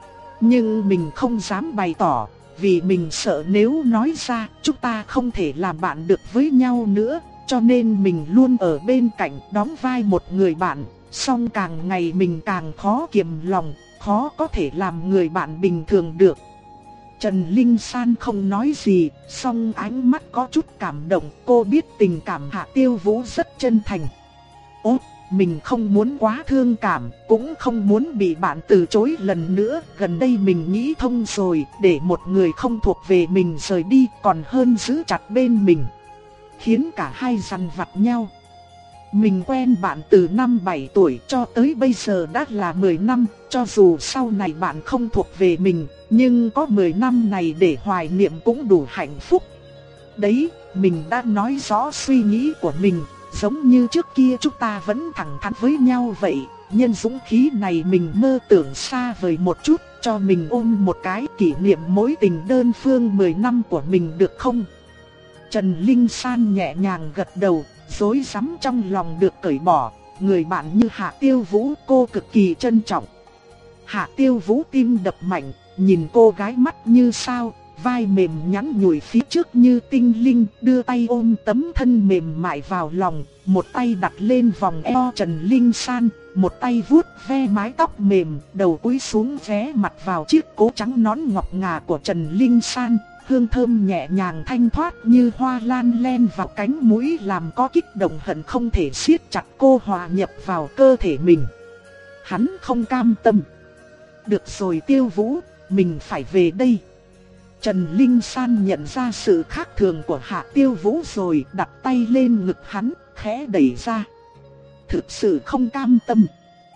S1: Nhưng mình không dám bày tỏ, vì mình sợ nếu nói ra chúng ta không thể làm bạn được với nhau nữa. Cho nên mình luôn ở bên cạnh đóng vai một người bạn. Song càng ngày mình càng khó kiềm lòng, khó có thể làm người bạn bình thường được. Trần Linh San không nói gì, song ánh mắt có chút cảm động. Cô biết tình cảm Hạ Tiêu Vũ rất chân thành. Ốt, mình không muốn quá thương cảm, cũng không muốn bị bạn từ chối lần nữa. Gần đây mình nghĩ thông rồi, để một người không thuộc về mình rời đi còn hơn giữ chặt bên mình, khiến cả hai dằn vặt nhau. Mình quen bạn từ năm bảy tuổi cho tới bây giờ đã là mười năm, cho dù sau này bạn không thuộc về mình, nhưng có mười năm này để hoài niệm cũng đủ hạnh phúc. Đấy, mình đã nói rõ suy nghĩ của mình, giống như trước kia chúng ta vẫn thẳng thắn với nhau vậy. Nhân dũng khí này mình mơ tưởng xa vời một chút, cho mình ôm một cái kỷ niệm mối tình đơn phương mười năm của mình được không? Trần Linh San nhẹ nhàng gật đầu, rối rắm trong lòng được cởi bỏ. Người bạn như Hạ Tiêu Vũ cô cực kỳ trân trọng. Hạ Tiêu Vũ tim đập mạnh, nhìn cô gái mắt như sao, vai mềm nhắn nhủi phía trước như tinh linh, đưa tay ôm tấm thân mềm mại vào lòng, một tay đặt lên vòng eo Trần Linh San, một tay vuốt ve mái tóc mềm, đầu cúi xuống ghé mặt vào chiếc cố trắng nón ngọc ngà của Trần Linh San. Hương thơm nhẹ nhàng thanh thoát như hoa lan len vào cánh mũi, làm có kích động hận không thể siết chặt cô hòa nhập vào cơ thể mình. Hắn không cam tâm. Được rồi Tiêu Vũ, mình phải về đây. Trần Linh San nhận ra sự khác thường của Hạ Tiêu Vũ rồi đặt tay lên ngực hắn, khẽ đẩy ra. Thực sự không cam tâm.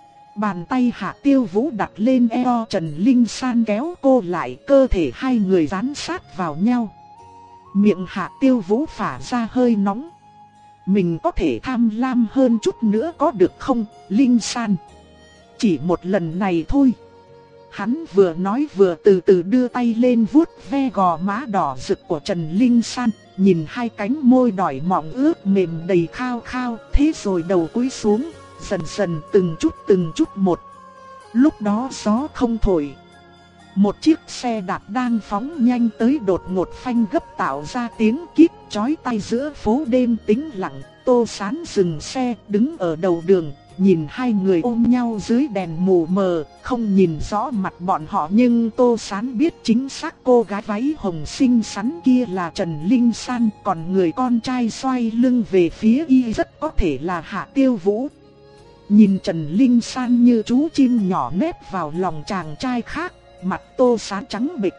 S1: Bàn tay Hạ Tiêu Vũ đặt lên eo Trần Linh San kéo cô lại, cơ thể hai người dán sát vào nhau. Miệng Hạ Tiêu Vũ phả ra hơi nóng. Mình có thể tham lam hơn chút nữa có được không, Linh San? Chỉ một lần này thôi. Hắn vừa nói vừa từ từ đưa tay lên vuốt ve gò má đỏ rực của Trần Linh San, nhìn hai cánh môi đỏ mọng ướt mềm đầy khao khao, thế rồi đầu cúi xuống, dần dần từng chút từng chút một. Lúc đó gió không thổi. Một chiếc xe đạp đang phóng nhanh tới đột ngột phanh gấp tạo ra tiếng kíp chói tai giữa phố đêm tĩnh lặng. Tô Sán dừng xe đứng ở đầu đường, nhìn hai người ôm nhau dưới đèn mù mờ, không nhìn rõ mặt bọn họ nhưng Tô Sán biết chính xác cô gái váy hồng xinh xắn kia là Trần Linh San, còn người con trai xoay lưng về phía y rất có thể là Hạ Tiêu Vũ. Nhìn Trần Linh San như chú chim nhỏ nép vào lòng chàng trai khác, mặt Tô Sán trắng bệch.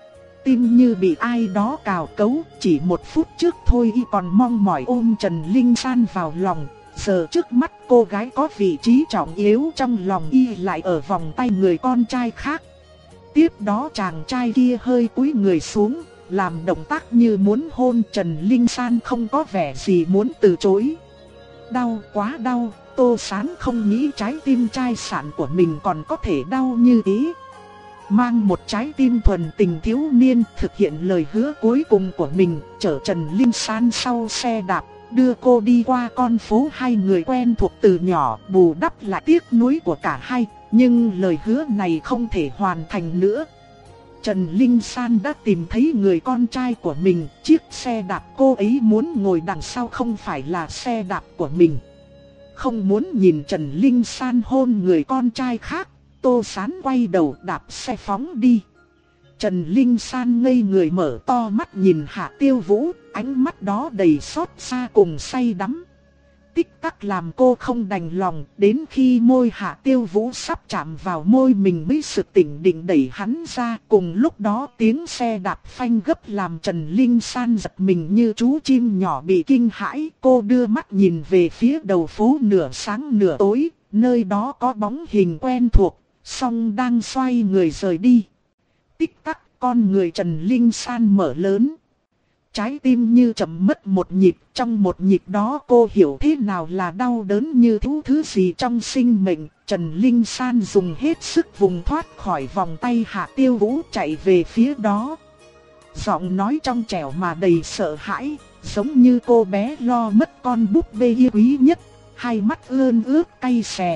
S1: Tim như bị ai đó cào cấu, chỉ một phút trước thôi y còn mong mỏi ôm Trần Linh San vào lòng. Giờ trước mắt cô gái có vị trí trọng yếu trong lòng y lại ở vòng tay người con trai khác. Tiếp đó chàng trai kia hơi cúi người xuống, làm động tác như muốn hôn Trần Linh San, không có vẻ gì muốn từ chối. Đau quá đau, Tô Sán không nghĩ trái tim trai sản của mình còn có thể đau như thế. Mang một trái tim thuần tình thiếu niên thực hiện lời hứa cuối cùng của mình, chở Trần Linh San sau xe đạp, đưa cô đi qua con phố hai người quen thuộc từ nhỏ, bù đắp lại tiếc nuối của cả hai, nhưng lời hứa này không thể hoàn thành nữa. Trần Linh San đã tìm thấy người con trai của mình, chiếc xe đạp cô ấy muốn ngồi đằng sau không phải là xe đạp của mình. Không muốn nhìn Trần Linh San hôn người con trai khác, Tô Sán quay đầu đạp xe phóng đi. Trần Linh San ngây người mở to mắt nhìn Hạ Tiêu Vũ, ánh mắt đó đầy xót xa cùng say đắm. Tích tắc làm cô không đành lòng, đến khi môi Hạ Tiêu Vũ sắp chạm vào môi mình mới sực tỉnh định đẩy hắn ra. Cùng lúc đó tiếng xe đạp phanh gấp làm Trần Linh San giật mình như chú chim nhỏ bị kinh hãi. Cô đưa mắt nhìn về phía đầu phố nửa sáng nửa tối, nơi đó có bóng hình quen thuộc, song đang xoay người rời đi. Tích tắc con người Trần Linh San mở lớn. Trái tim như chậm mất một nhịp, trong một nhịp đó cô hiểu thế nào là đau đớn như thiếu thứ gì trong sinh mệnh. Trần Linh San dùng hết sức vùng thoát khỏi vòng tay Hạ Tiêu Vũ chạy về phía đó. Giọng nói trong trẻo mà đầy sợ hãi, giống như cô bé lo mất con búp bê yêu quý nhất, hai mắt ươn ướt cay xè.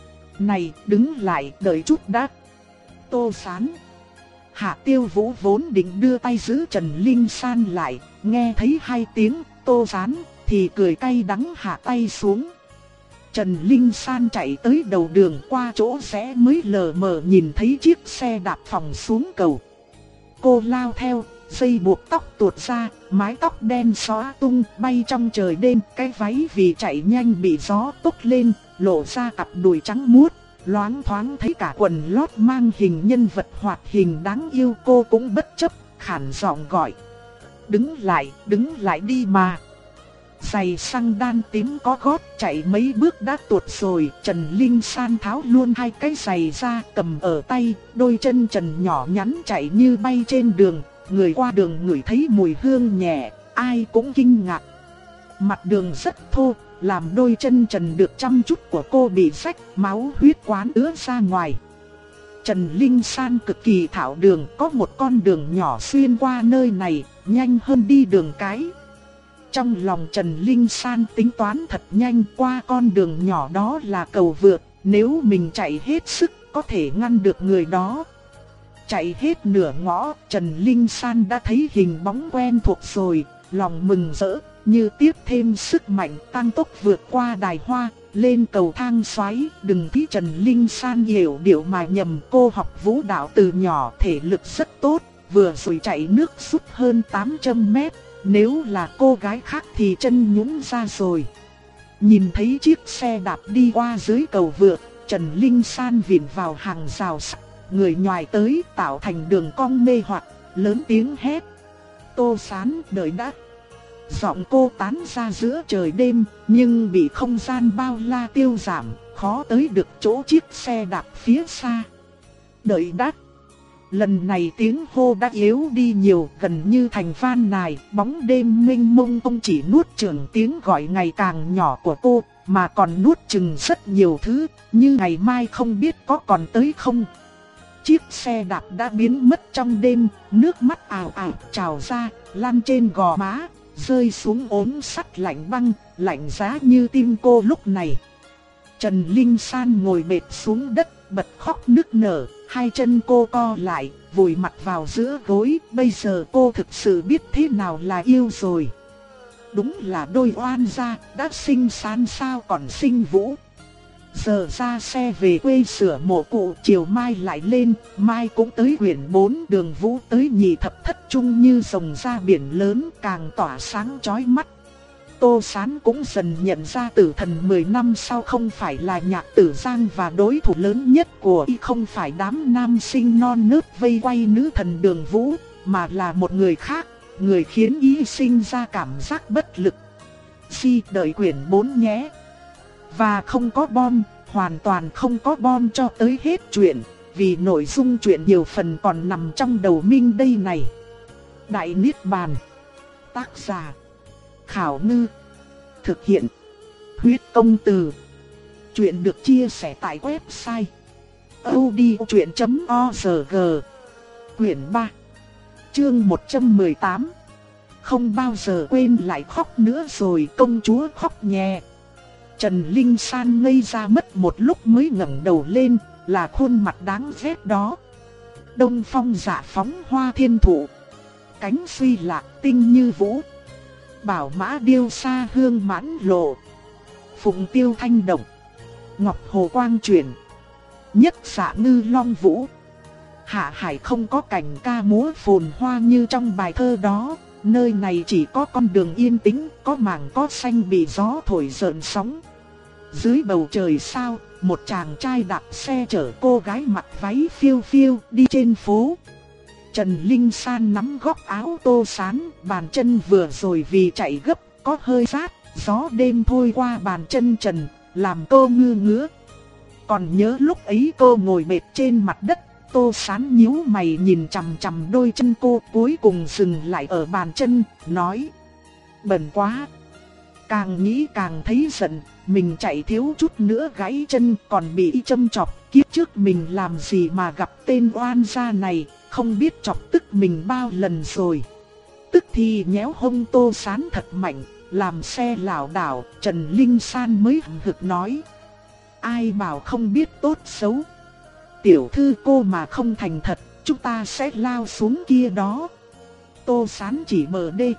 S1: Này, đứng lại, đợi chút đã. Tô Sán. Hạ Tiêu Vũ vốn định đưa tay giữ Trần Linh San lại, nghe thấy hai tiếng Tô Sán thì cười cay đắng hạ tay xuống. Trần Linh San chạy tới đầu đường, qua chỗ rẽ mới lờ mờ nhìn thấy chiếc xe đạp phóng xuống cầu. Cô lao theo, dây buộc tóc tuột ra, mái tóc đen xõa tung bay trong trời đêm, cái váy vì chạy nhanh bị gió tốc lên, lộ ra cặp đùi trắng muốt. Loáng thoáng thấy cả quần lót mang hình nhân vật hoạt hình đáng yêu, cô cũng bất chấp, khản giọng gọi. Đứng lại, đứng lại đi mà. Giày xăng đan tím có gót chạy mấy bước đã tuột rồi. Trần Linh San tháo luôn hai cái giày ra cầm ở tay, đôi chân trần nhỏ nhắn chạy như bay trên đường. Người qua đường ngửi thấy mùi hương nhẹ, ai cũng kinh ngạc. Mặt đường rất thô, làm đôi chân trần được chăm chút của cô bị rách, máu huyết quán ứa ra ngoài. Trần Linh San cực kỳ thạo đường, có một con đường nhỏ xuyên qua nơi này, nhanh hơn đi đường cái. Trong lòng Trần Linh San tính toán thật nhanh, qua con đường nhỏ đó là cầu vượt, nếu mình chạy hết sức có thể ngăn được người đó. Chạy hết nửa ngõ, Trần Linh San đã thấy hình bóng quen thuộc rồi, lòng mừng rỡ, như tiếp thêm sức mạnh tăng tốc vượt qua đài hoa, lên cầu thang xoáy. Đừng thấy Trần Linh San hiểu điệu mà nhầm, cô học vũ đạo từ nhỏ, thể lực rất tốt, vừa rồi chạy nước rút hơn tám trăm mét, nếu là cô gái khác thì chân nhũn ra rồi. Nhìn thấy chiếc xe đạp đi qua dưới cầu vượt, Trần Linh San vịn vào hàng rào sắt, người nhòi tới tạo thành đường cong mê hoặc, lớn tiếng hét. Tô Sán, đợi đã. Giọng cô tán ra giữa trời đêm, nhưng bị không gian bao la tiêu giảm, khó tới được chỗ chiếc xe đạp phía xa. Đợi đã. Lần này tiếng hô đã yếu đi nhiều, gần như thành van nài, bóng đêm mênh mông không chỉ nuốt chửng tiếng gọi ngày càng nhỏ của cô, mà còn nuốt chửng rất nhiều thứ, như ngày mai không biết có còn tới không. Chiếc xe đạp đã biến mất trong đêm, nước mắt ào ào trào ra, lăn trên gò má, rơi xuống ốm sắt lạnh băng, lạnh giá như tim cô lúc này. Trần Linh San ngồi bệt xuống đất, bật khóc nức nở, hai chân cô co lại, vùi mặt vào giữa gối. Bây giờ cô thực sự biết thế nào là yêu rồi. Đúng là đôi oan gia, đã sinh San sao còn sinh Vũ. Giờ ra xe về quê sửa mộ cụ, chiều mai lại lên, mai cũng tới huyện bốn, đường Vũ tới nhị thập thất trung như rồng ra biển lớn, càng tỏa sáng chói mắt. Tô Sán cũng dần nhận ra Tử Thần mười năm sau không phải là Nhạc Tử Giang, và đối thủ lớn nhất của y không phải đám nam sinh non nớt vây quay nữ thần đường Vũ, mà là một người khác, người khiến y sinh ra cảm giác bất lực. Si đợi quyển bốn nhé. Và không có bom, hoàn toàn không có bom cho tới hết chuyện, vì nội dung chuyện nhiều phần còn nằm trong đầu Minh đây này. Đại Niết Bàn. Tác giả Khảo Ngư. Thực hiện Huyết Công Từ. Chuyện được chia sẻ tại website audiochuyện chấm org. Quyển ba. Chương một trăm mười tám. không bao giờ quên lại khóc nữa rồi, công chúa khóc nhè. Trần Linh San ngây ra mất một lúc mới ngẩng đầu lên, là khuôn mặt đáng ghét đó. Đông phong dạ phóng hoa thiên thụ, cánh suy lạc tinh như vũ. Bảo mã điêu xa hương mãn lộ, phụng tiêu thanh động, ngọc hồ quang chuyển. Nhất dạ ngư long vũ, hạ hải không có cảnh ca múa phồn hoa như trong bài thơ đó. Nơi này chỉ có con đường yên tĩnh, có mảng cỏ xanh bị gió thổi rợn sóng. Dưới bầu trời sao, một chàng trai đạp xe chở cô gái mặc váy phiêu phiêu đi trên phố. Trần Linh San nắm góc áo Tô Sán, bàn chân vừa rồi vì chạy gấp có hơi rát, gió đêm thôi qua bàn chân trần, làm cô ngứa ngứa. Còn nhớ lúc ấy cô ngồi mệt trên mặt đất, Tô Sán nhíu mày nhìn chằm chằm đôi chân cô, cuối cùng dừng lại ở bàn chân, nói: bẩn quá. Càng nghĩ càng thấy giận, mình chạy thiếu chút nữa gãy chân còn bị châm chọc, kiếp trước mình làm gì mà gặp tên oan gia này, không biết chọc tức mình bao lần rồi. Tức thì nhéo hông Tô Sán thật mạnh, làm xe lảo đảo. Trần Linh San mới hậm hực nói: ai bảo không biết tốt xấu. Tiểu thư cô mà không thành thật, chúng ta sẽ lao xuống kia đó. Tô Sán chỉ mờ đê: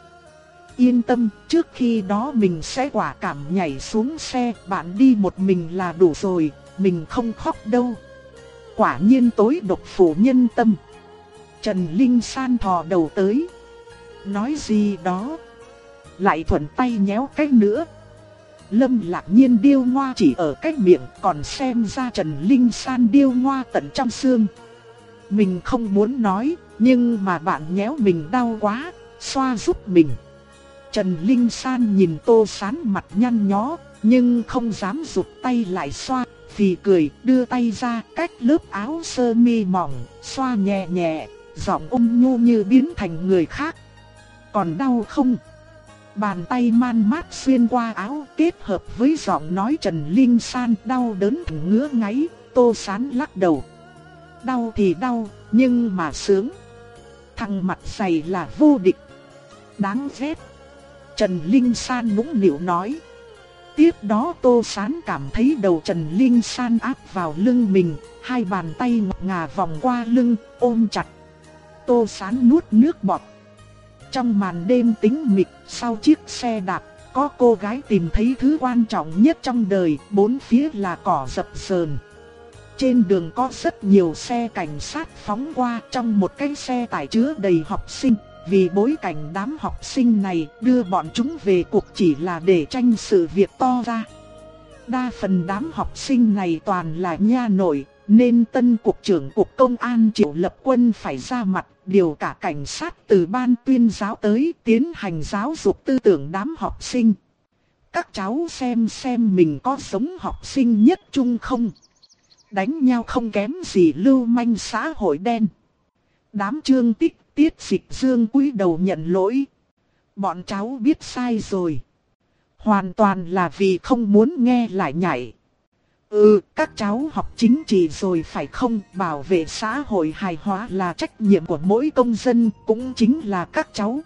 S1: yên tâm, trước khi đó mình sẽ quả cảm nhảy xuống xe, bạn đi một mình là đủ rồi, mình không khóc đâu. Quả nhiên tối độc phủ nhân tâm. Trần Linh San thò đầu tới, nói gì đó, lại thuận tay nhéo cái nữa. Lâm Lạc Nhiên điêu ngoa chỉ ở cái miệng, còn xem ra Trần Linh San điêu ngoa tận trong xương. Mình không muốn nói, nhưng mà bạn nhéo mình đau quá, xoa giúp mình. Trần Linh San nhìn Tô Sán mặt nhăn nhó, nhưng không dám rụt tay lại xoa, phì cười đưa tay ra cách lớp áo sơ mi mỏng, xoa nhẹ nhẹ, giọng ôn nhu như biến thành người khác. Còn đau không? Bàn tay man mát xuyên qua áo kết hợp với giọng nói Trần Linh San đau đớn thành ngứa ngáy. Tô Sán lắc đầu. Đau thì đau, nhưng mà sướng. Thằng mặt dày là vô địch. Đáng ghét. Trần Linh San nũng nịu nói. Tiếp đó Tô Sán cảm thấy đầu Trần Linh San áp vào lưng mình, hai bàn tay ngọc ngà vòng qua lưng, ôm chặt. Tô Sán nuốt nước bọt. Trong màn đêm tĩnh mịch, sau chiếc xe đạp, có cô gái tìm thấy thứ quan trọng nhất trong đời, bốn phía là cỏ dập dờn. Trên đường có rất nhiều xe cảnh sát phóng qua, trong một cái xe tải chứa đầy học sinh. Vì bối cảnh đám học sinh này đưa bọn chúng về cuộc chỉ là để tranh sự việc to ra. Đa phần đám học sinh này toàn là nha nội, nên tân cục trưởng cục công an Triệu Lập Quân phải ra mặt điều cả cảnh sát từ ban tuyên giáo tới tiến hành giáo dục tư tưởng đám học sinh. Các cháu xem xem mình có giống học sinh nhất trung không? Đánh nhau không kém gì lưu manh xã hội đen. Đám Trương Tích, Tiết Dịch Dương cúi đầu nhận lỗi. Bọn cháu biết sai rồi. Hoàn toàn là vì không muốn nghe lại nhảy. Ừ, các cháu học chính trị rồi phải không? Bảo vệ xã hội hài hòa là trách nhiệm của mỗi công dân, cũng chính là các cháu.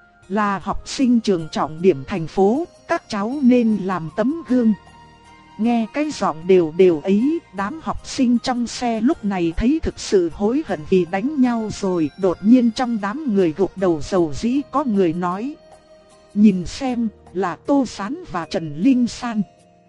S1: Là học sinh trường trọng điểm thành phố, các cháu nên làm tấm gương. Nghe cái giọng đều đều ấy, đám học sinh trong xe lúc này thấy thực sự hối hận vì đánh nhau rồi. Đột nhiên trong đám người gục đầu dầu dĩ có người nói. Nhìn xem, là Tô Sán và Trần Linh San.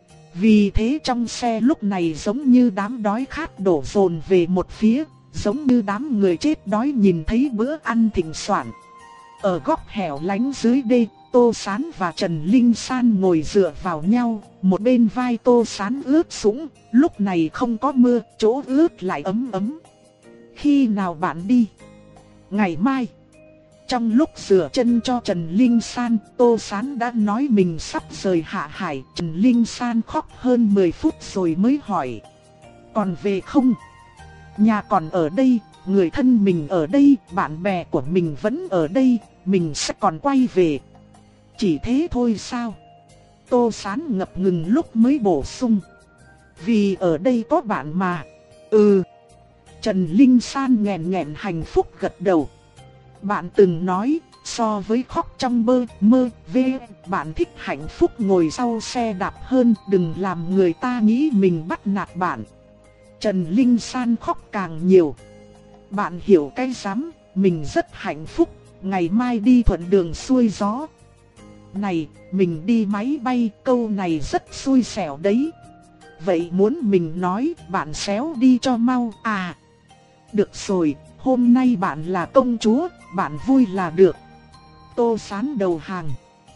S1: Vì thế trong xe lúc này giống như đám đói khát đổ dồn về một phía, giống như đám người chết đói nhìn thấy bữa ăn thịnh soạn. Ở góc hẻo lánh dưới đê, Tô Sán và Trần Linh San ngồi dựa vào nhau, một bên vai Tô Sán ướt sũng, lúc này không có mưa, chỗ ướt lại ấm ấm. Khi nào bạn đi? Ngày mai. Trong lúc rửa chân cho Trần Linh San, Tô Sán đã nói mình sắp rời Hạ Hải. Trần Linh San khóc hơn mười phút rồi mới hỏi. Còn về không? Nhà còn ở đây, người thân mình ở đây, bạn bè của mình vẫn ở đây, mình sẽ còn quay về. Chỉ thế thôi sao? Tô Sán ngập ngừng lúc mới bổ sung. Vì ở đây có bạn mà. Ừ. Trần Linh San nghẹn nghẹn hạnh phúc gật đầu. Bạn từng nói, So với khóc trong bơ, mơ, vê, bạn thích hạnh phúc ngồi sau xe đạp hơn, đừng làm người ta nghĩ mình bắt nạt bạn. Trần Linh San khóc càng nhiều. Bạn hiểu cái rắm, mình rất hạnh phúc, ngày mai đi thuận đường xuôi gió. Này, mình đi máy bay, câu này rất xui xẻo đấy. Vậy muốn mình nói, bạn xéo đi cho mau. À, được rồi, hôm nay bạn là công chúa, bạn vui là được. Tô Sán đầu hàng.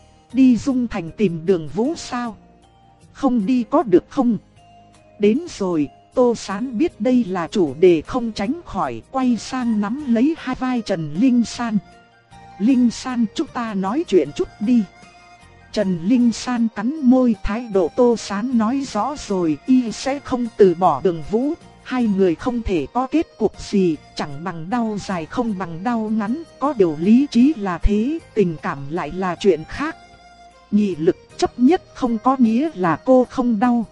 S1: Đi Dung Thành tìm Đường Vũ sao? Không đi có được không? Đến rồi, Tô Sán biết đây là chủ đề không tránh khỏi, quay sang nắm lấy hai vai Trần Linh San. Linh San, chúng ta nói chuyện chút đi. Trần Linh San cắn môi, thái độ Tô Sán nói rõ rồi, y sẽ không từ bỏ Đường Vũ. Hai người không thể có kết cục gì, chẳng bằng đau dài không bằng đau ngắn, có điều lý trí là thế, tình cảm lại là chuyện khác. Nghị lực chấp nhất không có nghĩa là cô không đau.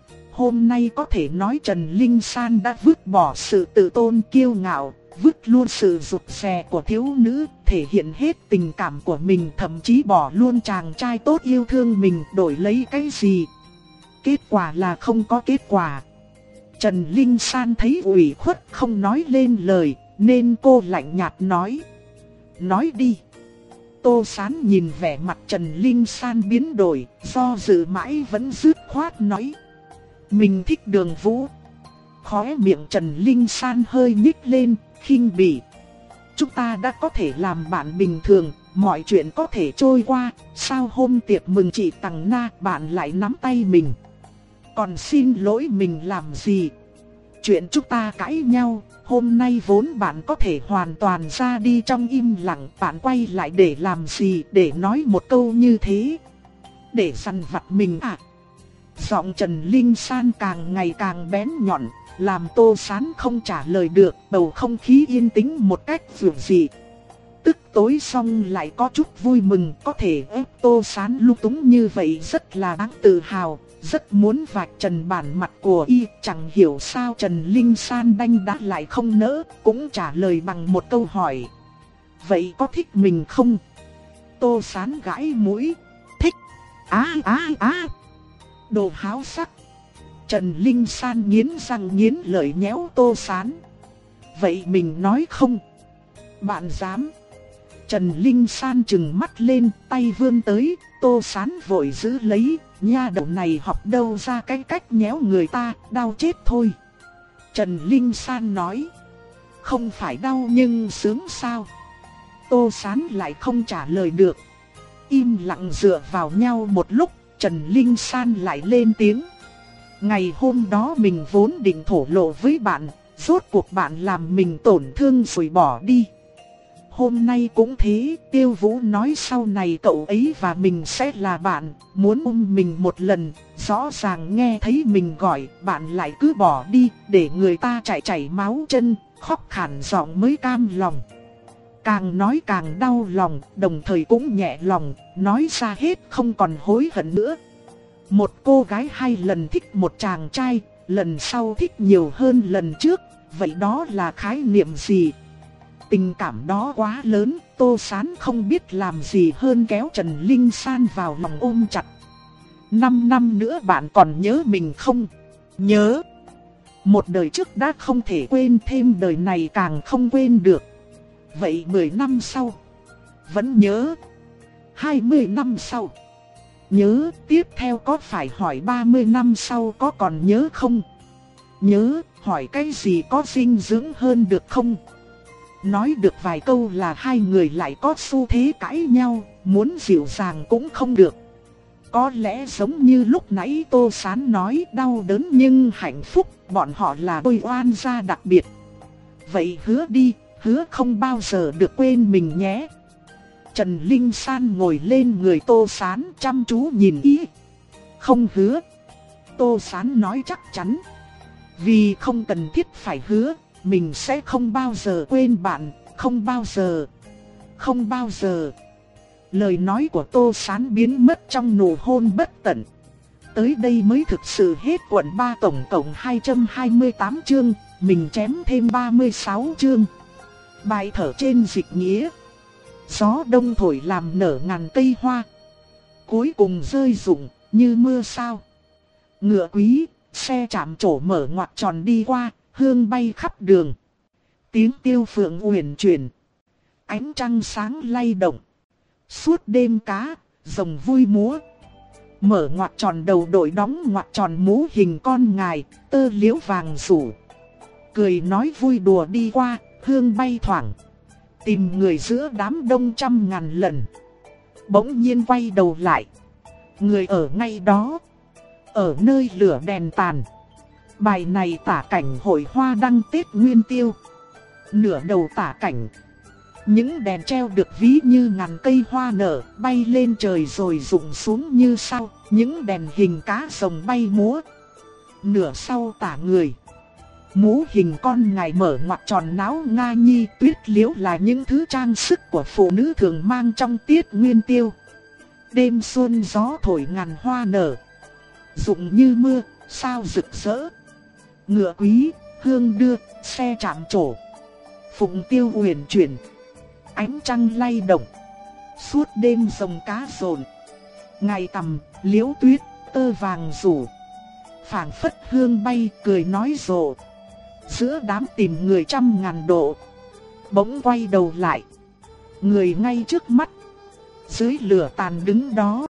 S1: Hôm nay có thể nói Trần Linh San đã vứt bỏ sự tự tôn kiêu ngạo, vứt luôn sự rụt rè của thiếu nữ, thể hiện hết tình cảm của mình, thậm chí bỏ luôn chàng trai tốt yêu thương mình đổi lấy cái gì. Kết quả là không có kết quả. Trần Linh San thấy ủy khuất không nói lên lời, nên cô lạnh nhạt nói. Nói đi. Tô Sán nhìn vẻ mặt Trần Linh San biến đổi, do dự mãi vẫn dứt khoát nói. Mình thích Đường Vũ. Khóe miệng Trần Linh San hơi nhích lên, khinh bỉ. Chúng ta đã có thể làm bạn bình thường, mọi chuyện có thể trôi qua, sao hôm tiệc mừng chị Tằng Na bạn lại nắm tay mình? Còn xin lỗi mình làm gì? Chuyện chúng ta cãi nhau, hôm nay vốn bạn có thể hoàn toàn ra đi trong im lặng, bạn quay lại để làm gì, để nói một câu như thế? Để dằn vặt mình à? Giọng Trần Linh San càng ngày càng bén nhọn, làm Tô Sán không trả lời được, bầu không khí yên tĩnh một cách dường dị. Tức tối xong lại có chút vui mừng, có thể ép Tô Sán lung túng như vậy rất là đáng tự hào, rất muốn vạch trần bản mặt của y. Chẳng hiểu sao Trần Linh San đanh đá lại không nỡ, cũng trả lời bằng một câu hỏi. Vậy có thích mình không? Tô Sán gãi mũi. Thích. Á á á. Đồ háo sắc. Trần Linh San nghiến răng nghiến lợi nhéo Tô Sán. Vậy mình nói không? Bạn dám? Trần Linh San trừng mắt lên, tay vươn tới, Tô Sán vội giữ lấy, nha đầu này học đâu ra cái cách nhéo người ta, đau chết thôi. Trần Linh San nói, không phải đau nhưng sướng sao? Tô Sán lại không trả lời được. Im lặng dựa vào nhau một lúc, Trần Linh San lại lên tiếng. Ngày hôm đó mình vốn định thổ lộ với bạn, rốt cuộc bạn làm mình tổn thương rồi bỏ đi. Hôm nay cũng thế, Tiêu Vũ nói sau này cậu ấy và mình sẽ là bạn, muốn ôm mình một lần, rõ ràng nghe thấy mình gọi, bạn lại cứ bỏ đi, để người ta chảy chảy máu chân, khóc khản giọng mới cam lòng. Càng nói càng đau lòng, đồng thời cũng nhẹ lòng, nói ra hết không còn hối hận nữa. Một cô gái hai lần thích một chàng trai, lần sau thích nhiều hơn lần trước, vậy đó là khái niệm gì? Tình cảm đó quá lớn, Tô Sán không biết làm gì hơn kéo Trần Linh San vào lòng ôm chặt. Năm năm nữa bạn còn nhớ mình không? Nhớ. Một đời trước đã không thể quên, thêm đời này càng không quên được. Vậy mười năm sau? Vẫn nhớ. hai mươi năm sau? Nhớ. Tiếp theo có phải hỏi ba mươi năm sau có còn nhớ không? Nhớ. Hỏi cái gì có dinh dưỡng hơn được không? Nói được vài câu là hai người lại có xu thế cãi nhau, muốn dịu dàng cũng không được. Có lẽ giống như lúc nãy Tô Sán nói, đau đớn nhưng hạnh phúc, bọn họ là đôi oan gia đặc biệt. Vậy hứa đi, hứa không bao giờ được quên mình nhé. Trần Linh San ngồi lên người Tô Sán chăm chú nhìn ý. Không hứa. Tô Sán nói chắc chắn. Vì không cần thiết phải hứa. Mình sẽ không bao giờ quên bạn, không bao giờ, không bao giờ. Lời nói của Tô Sán biến mất trong nụ hôn bất tận. Tới đây mới thực sự hết quận ba, tổng cộng hai trăm hai mươi tám chương, mình chém thêm ba mươi sáu chương. Bài thở trên dịch nghĩa. Gió đông thổi làm nở ngàn cây hoa, cuối cùng rơi rụng như mưa sao. Ngựa quý, xe chạm trổ mở ngoặt tròn đi qua, hương bay khắp đường. Tiếng tiêu phượng uyển chuyển, ánh trăng sáng lay động. Suốt đêm cá, rồng vui múa. Mở ngoặt tròn đầu đội đóng ngoặt tròn mũ hình con ngài, tơ liễu vàng rủ. Cười nói vui đùa đi qua, hương bay thoảng. Tìm người giữa đám đông trăm ngàn lần. Bỗng nhiên quay đầu lại. Người ở ngay đó, ở nơi lửa đèn tàn. Bài này tả cảnh hội hoa đăng Tết Nguyên Tiêu. Nửa đầu tả cảnh, những đèn treo được ví như ngàn cây hoa nở, bay lên trời rồi rụng xuống như sao. Những đèn hình cá rồng bay múa. Nửa sau tả người, mũ hình con ngài mở ngoặt tròn náo nga nhi. Tuyết liễu là những thứ trang sức của phụ nữ thường mang trong tiết Nguyên Tiêu. Đêm xuân gió thổi ngàn hoa nở, rụng như mưa, sao rực rỡ. Ngựa quý, hương đưa, xe chạm trổ. Phụng tiêu uyển chuyển, ánh trăng lay động. Suốt đêm rồng cá rồn, ngày tầm, liễu tuyết, tơ vàng rủ. Phảng phất hương bay, cười nói rộ. Giữa đám tìm người trăm ngàn độ, bỗng quay đầu lại, người ngay trước mắt, dưới lửa tàn đứng đó.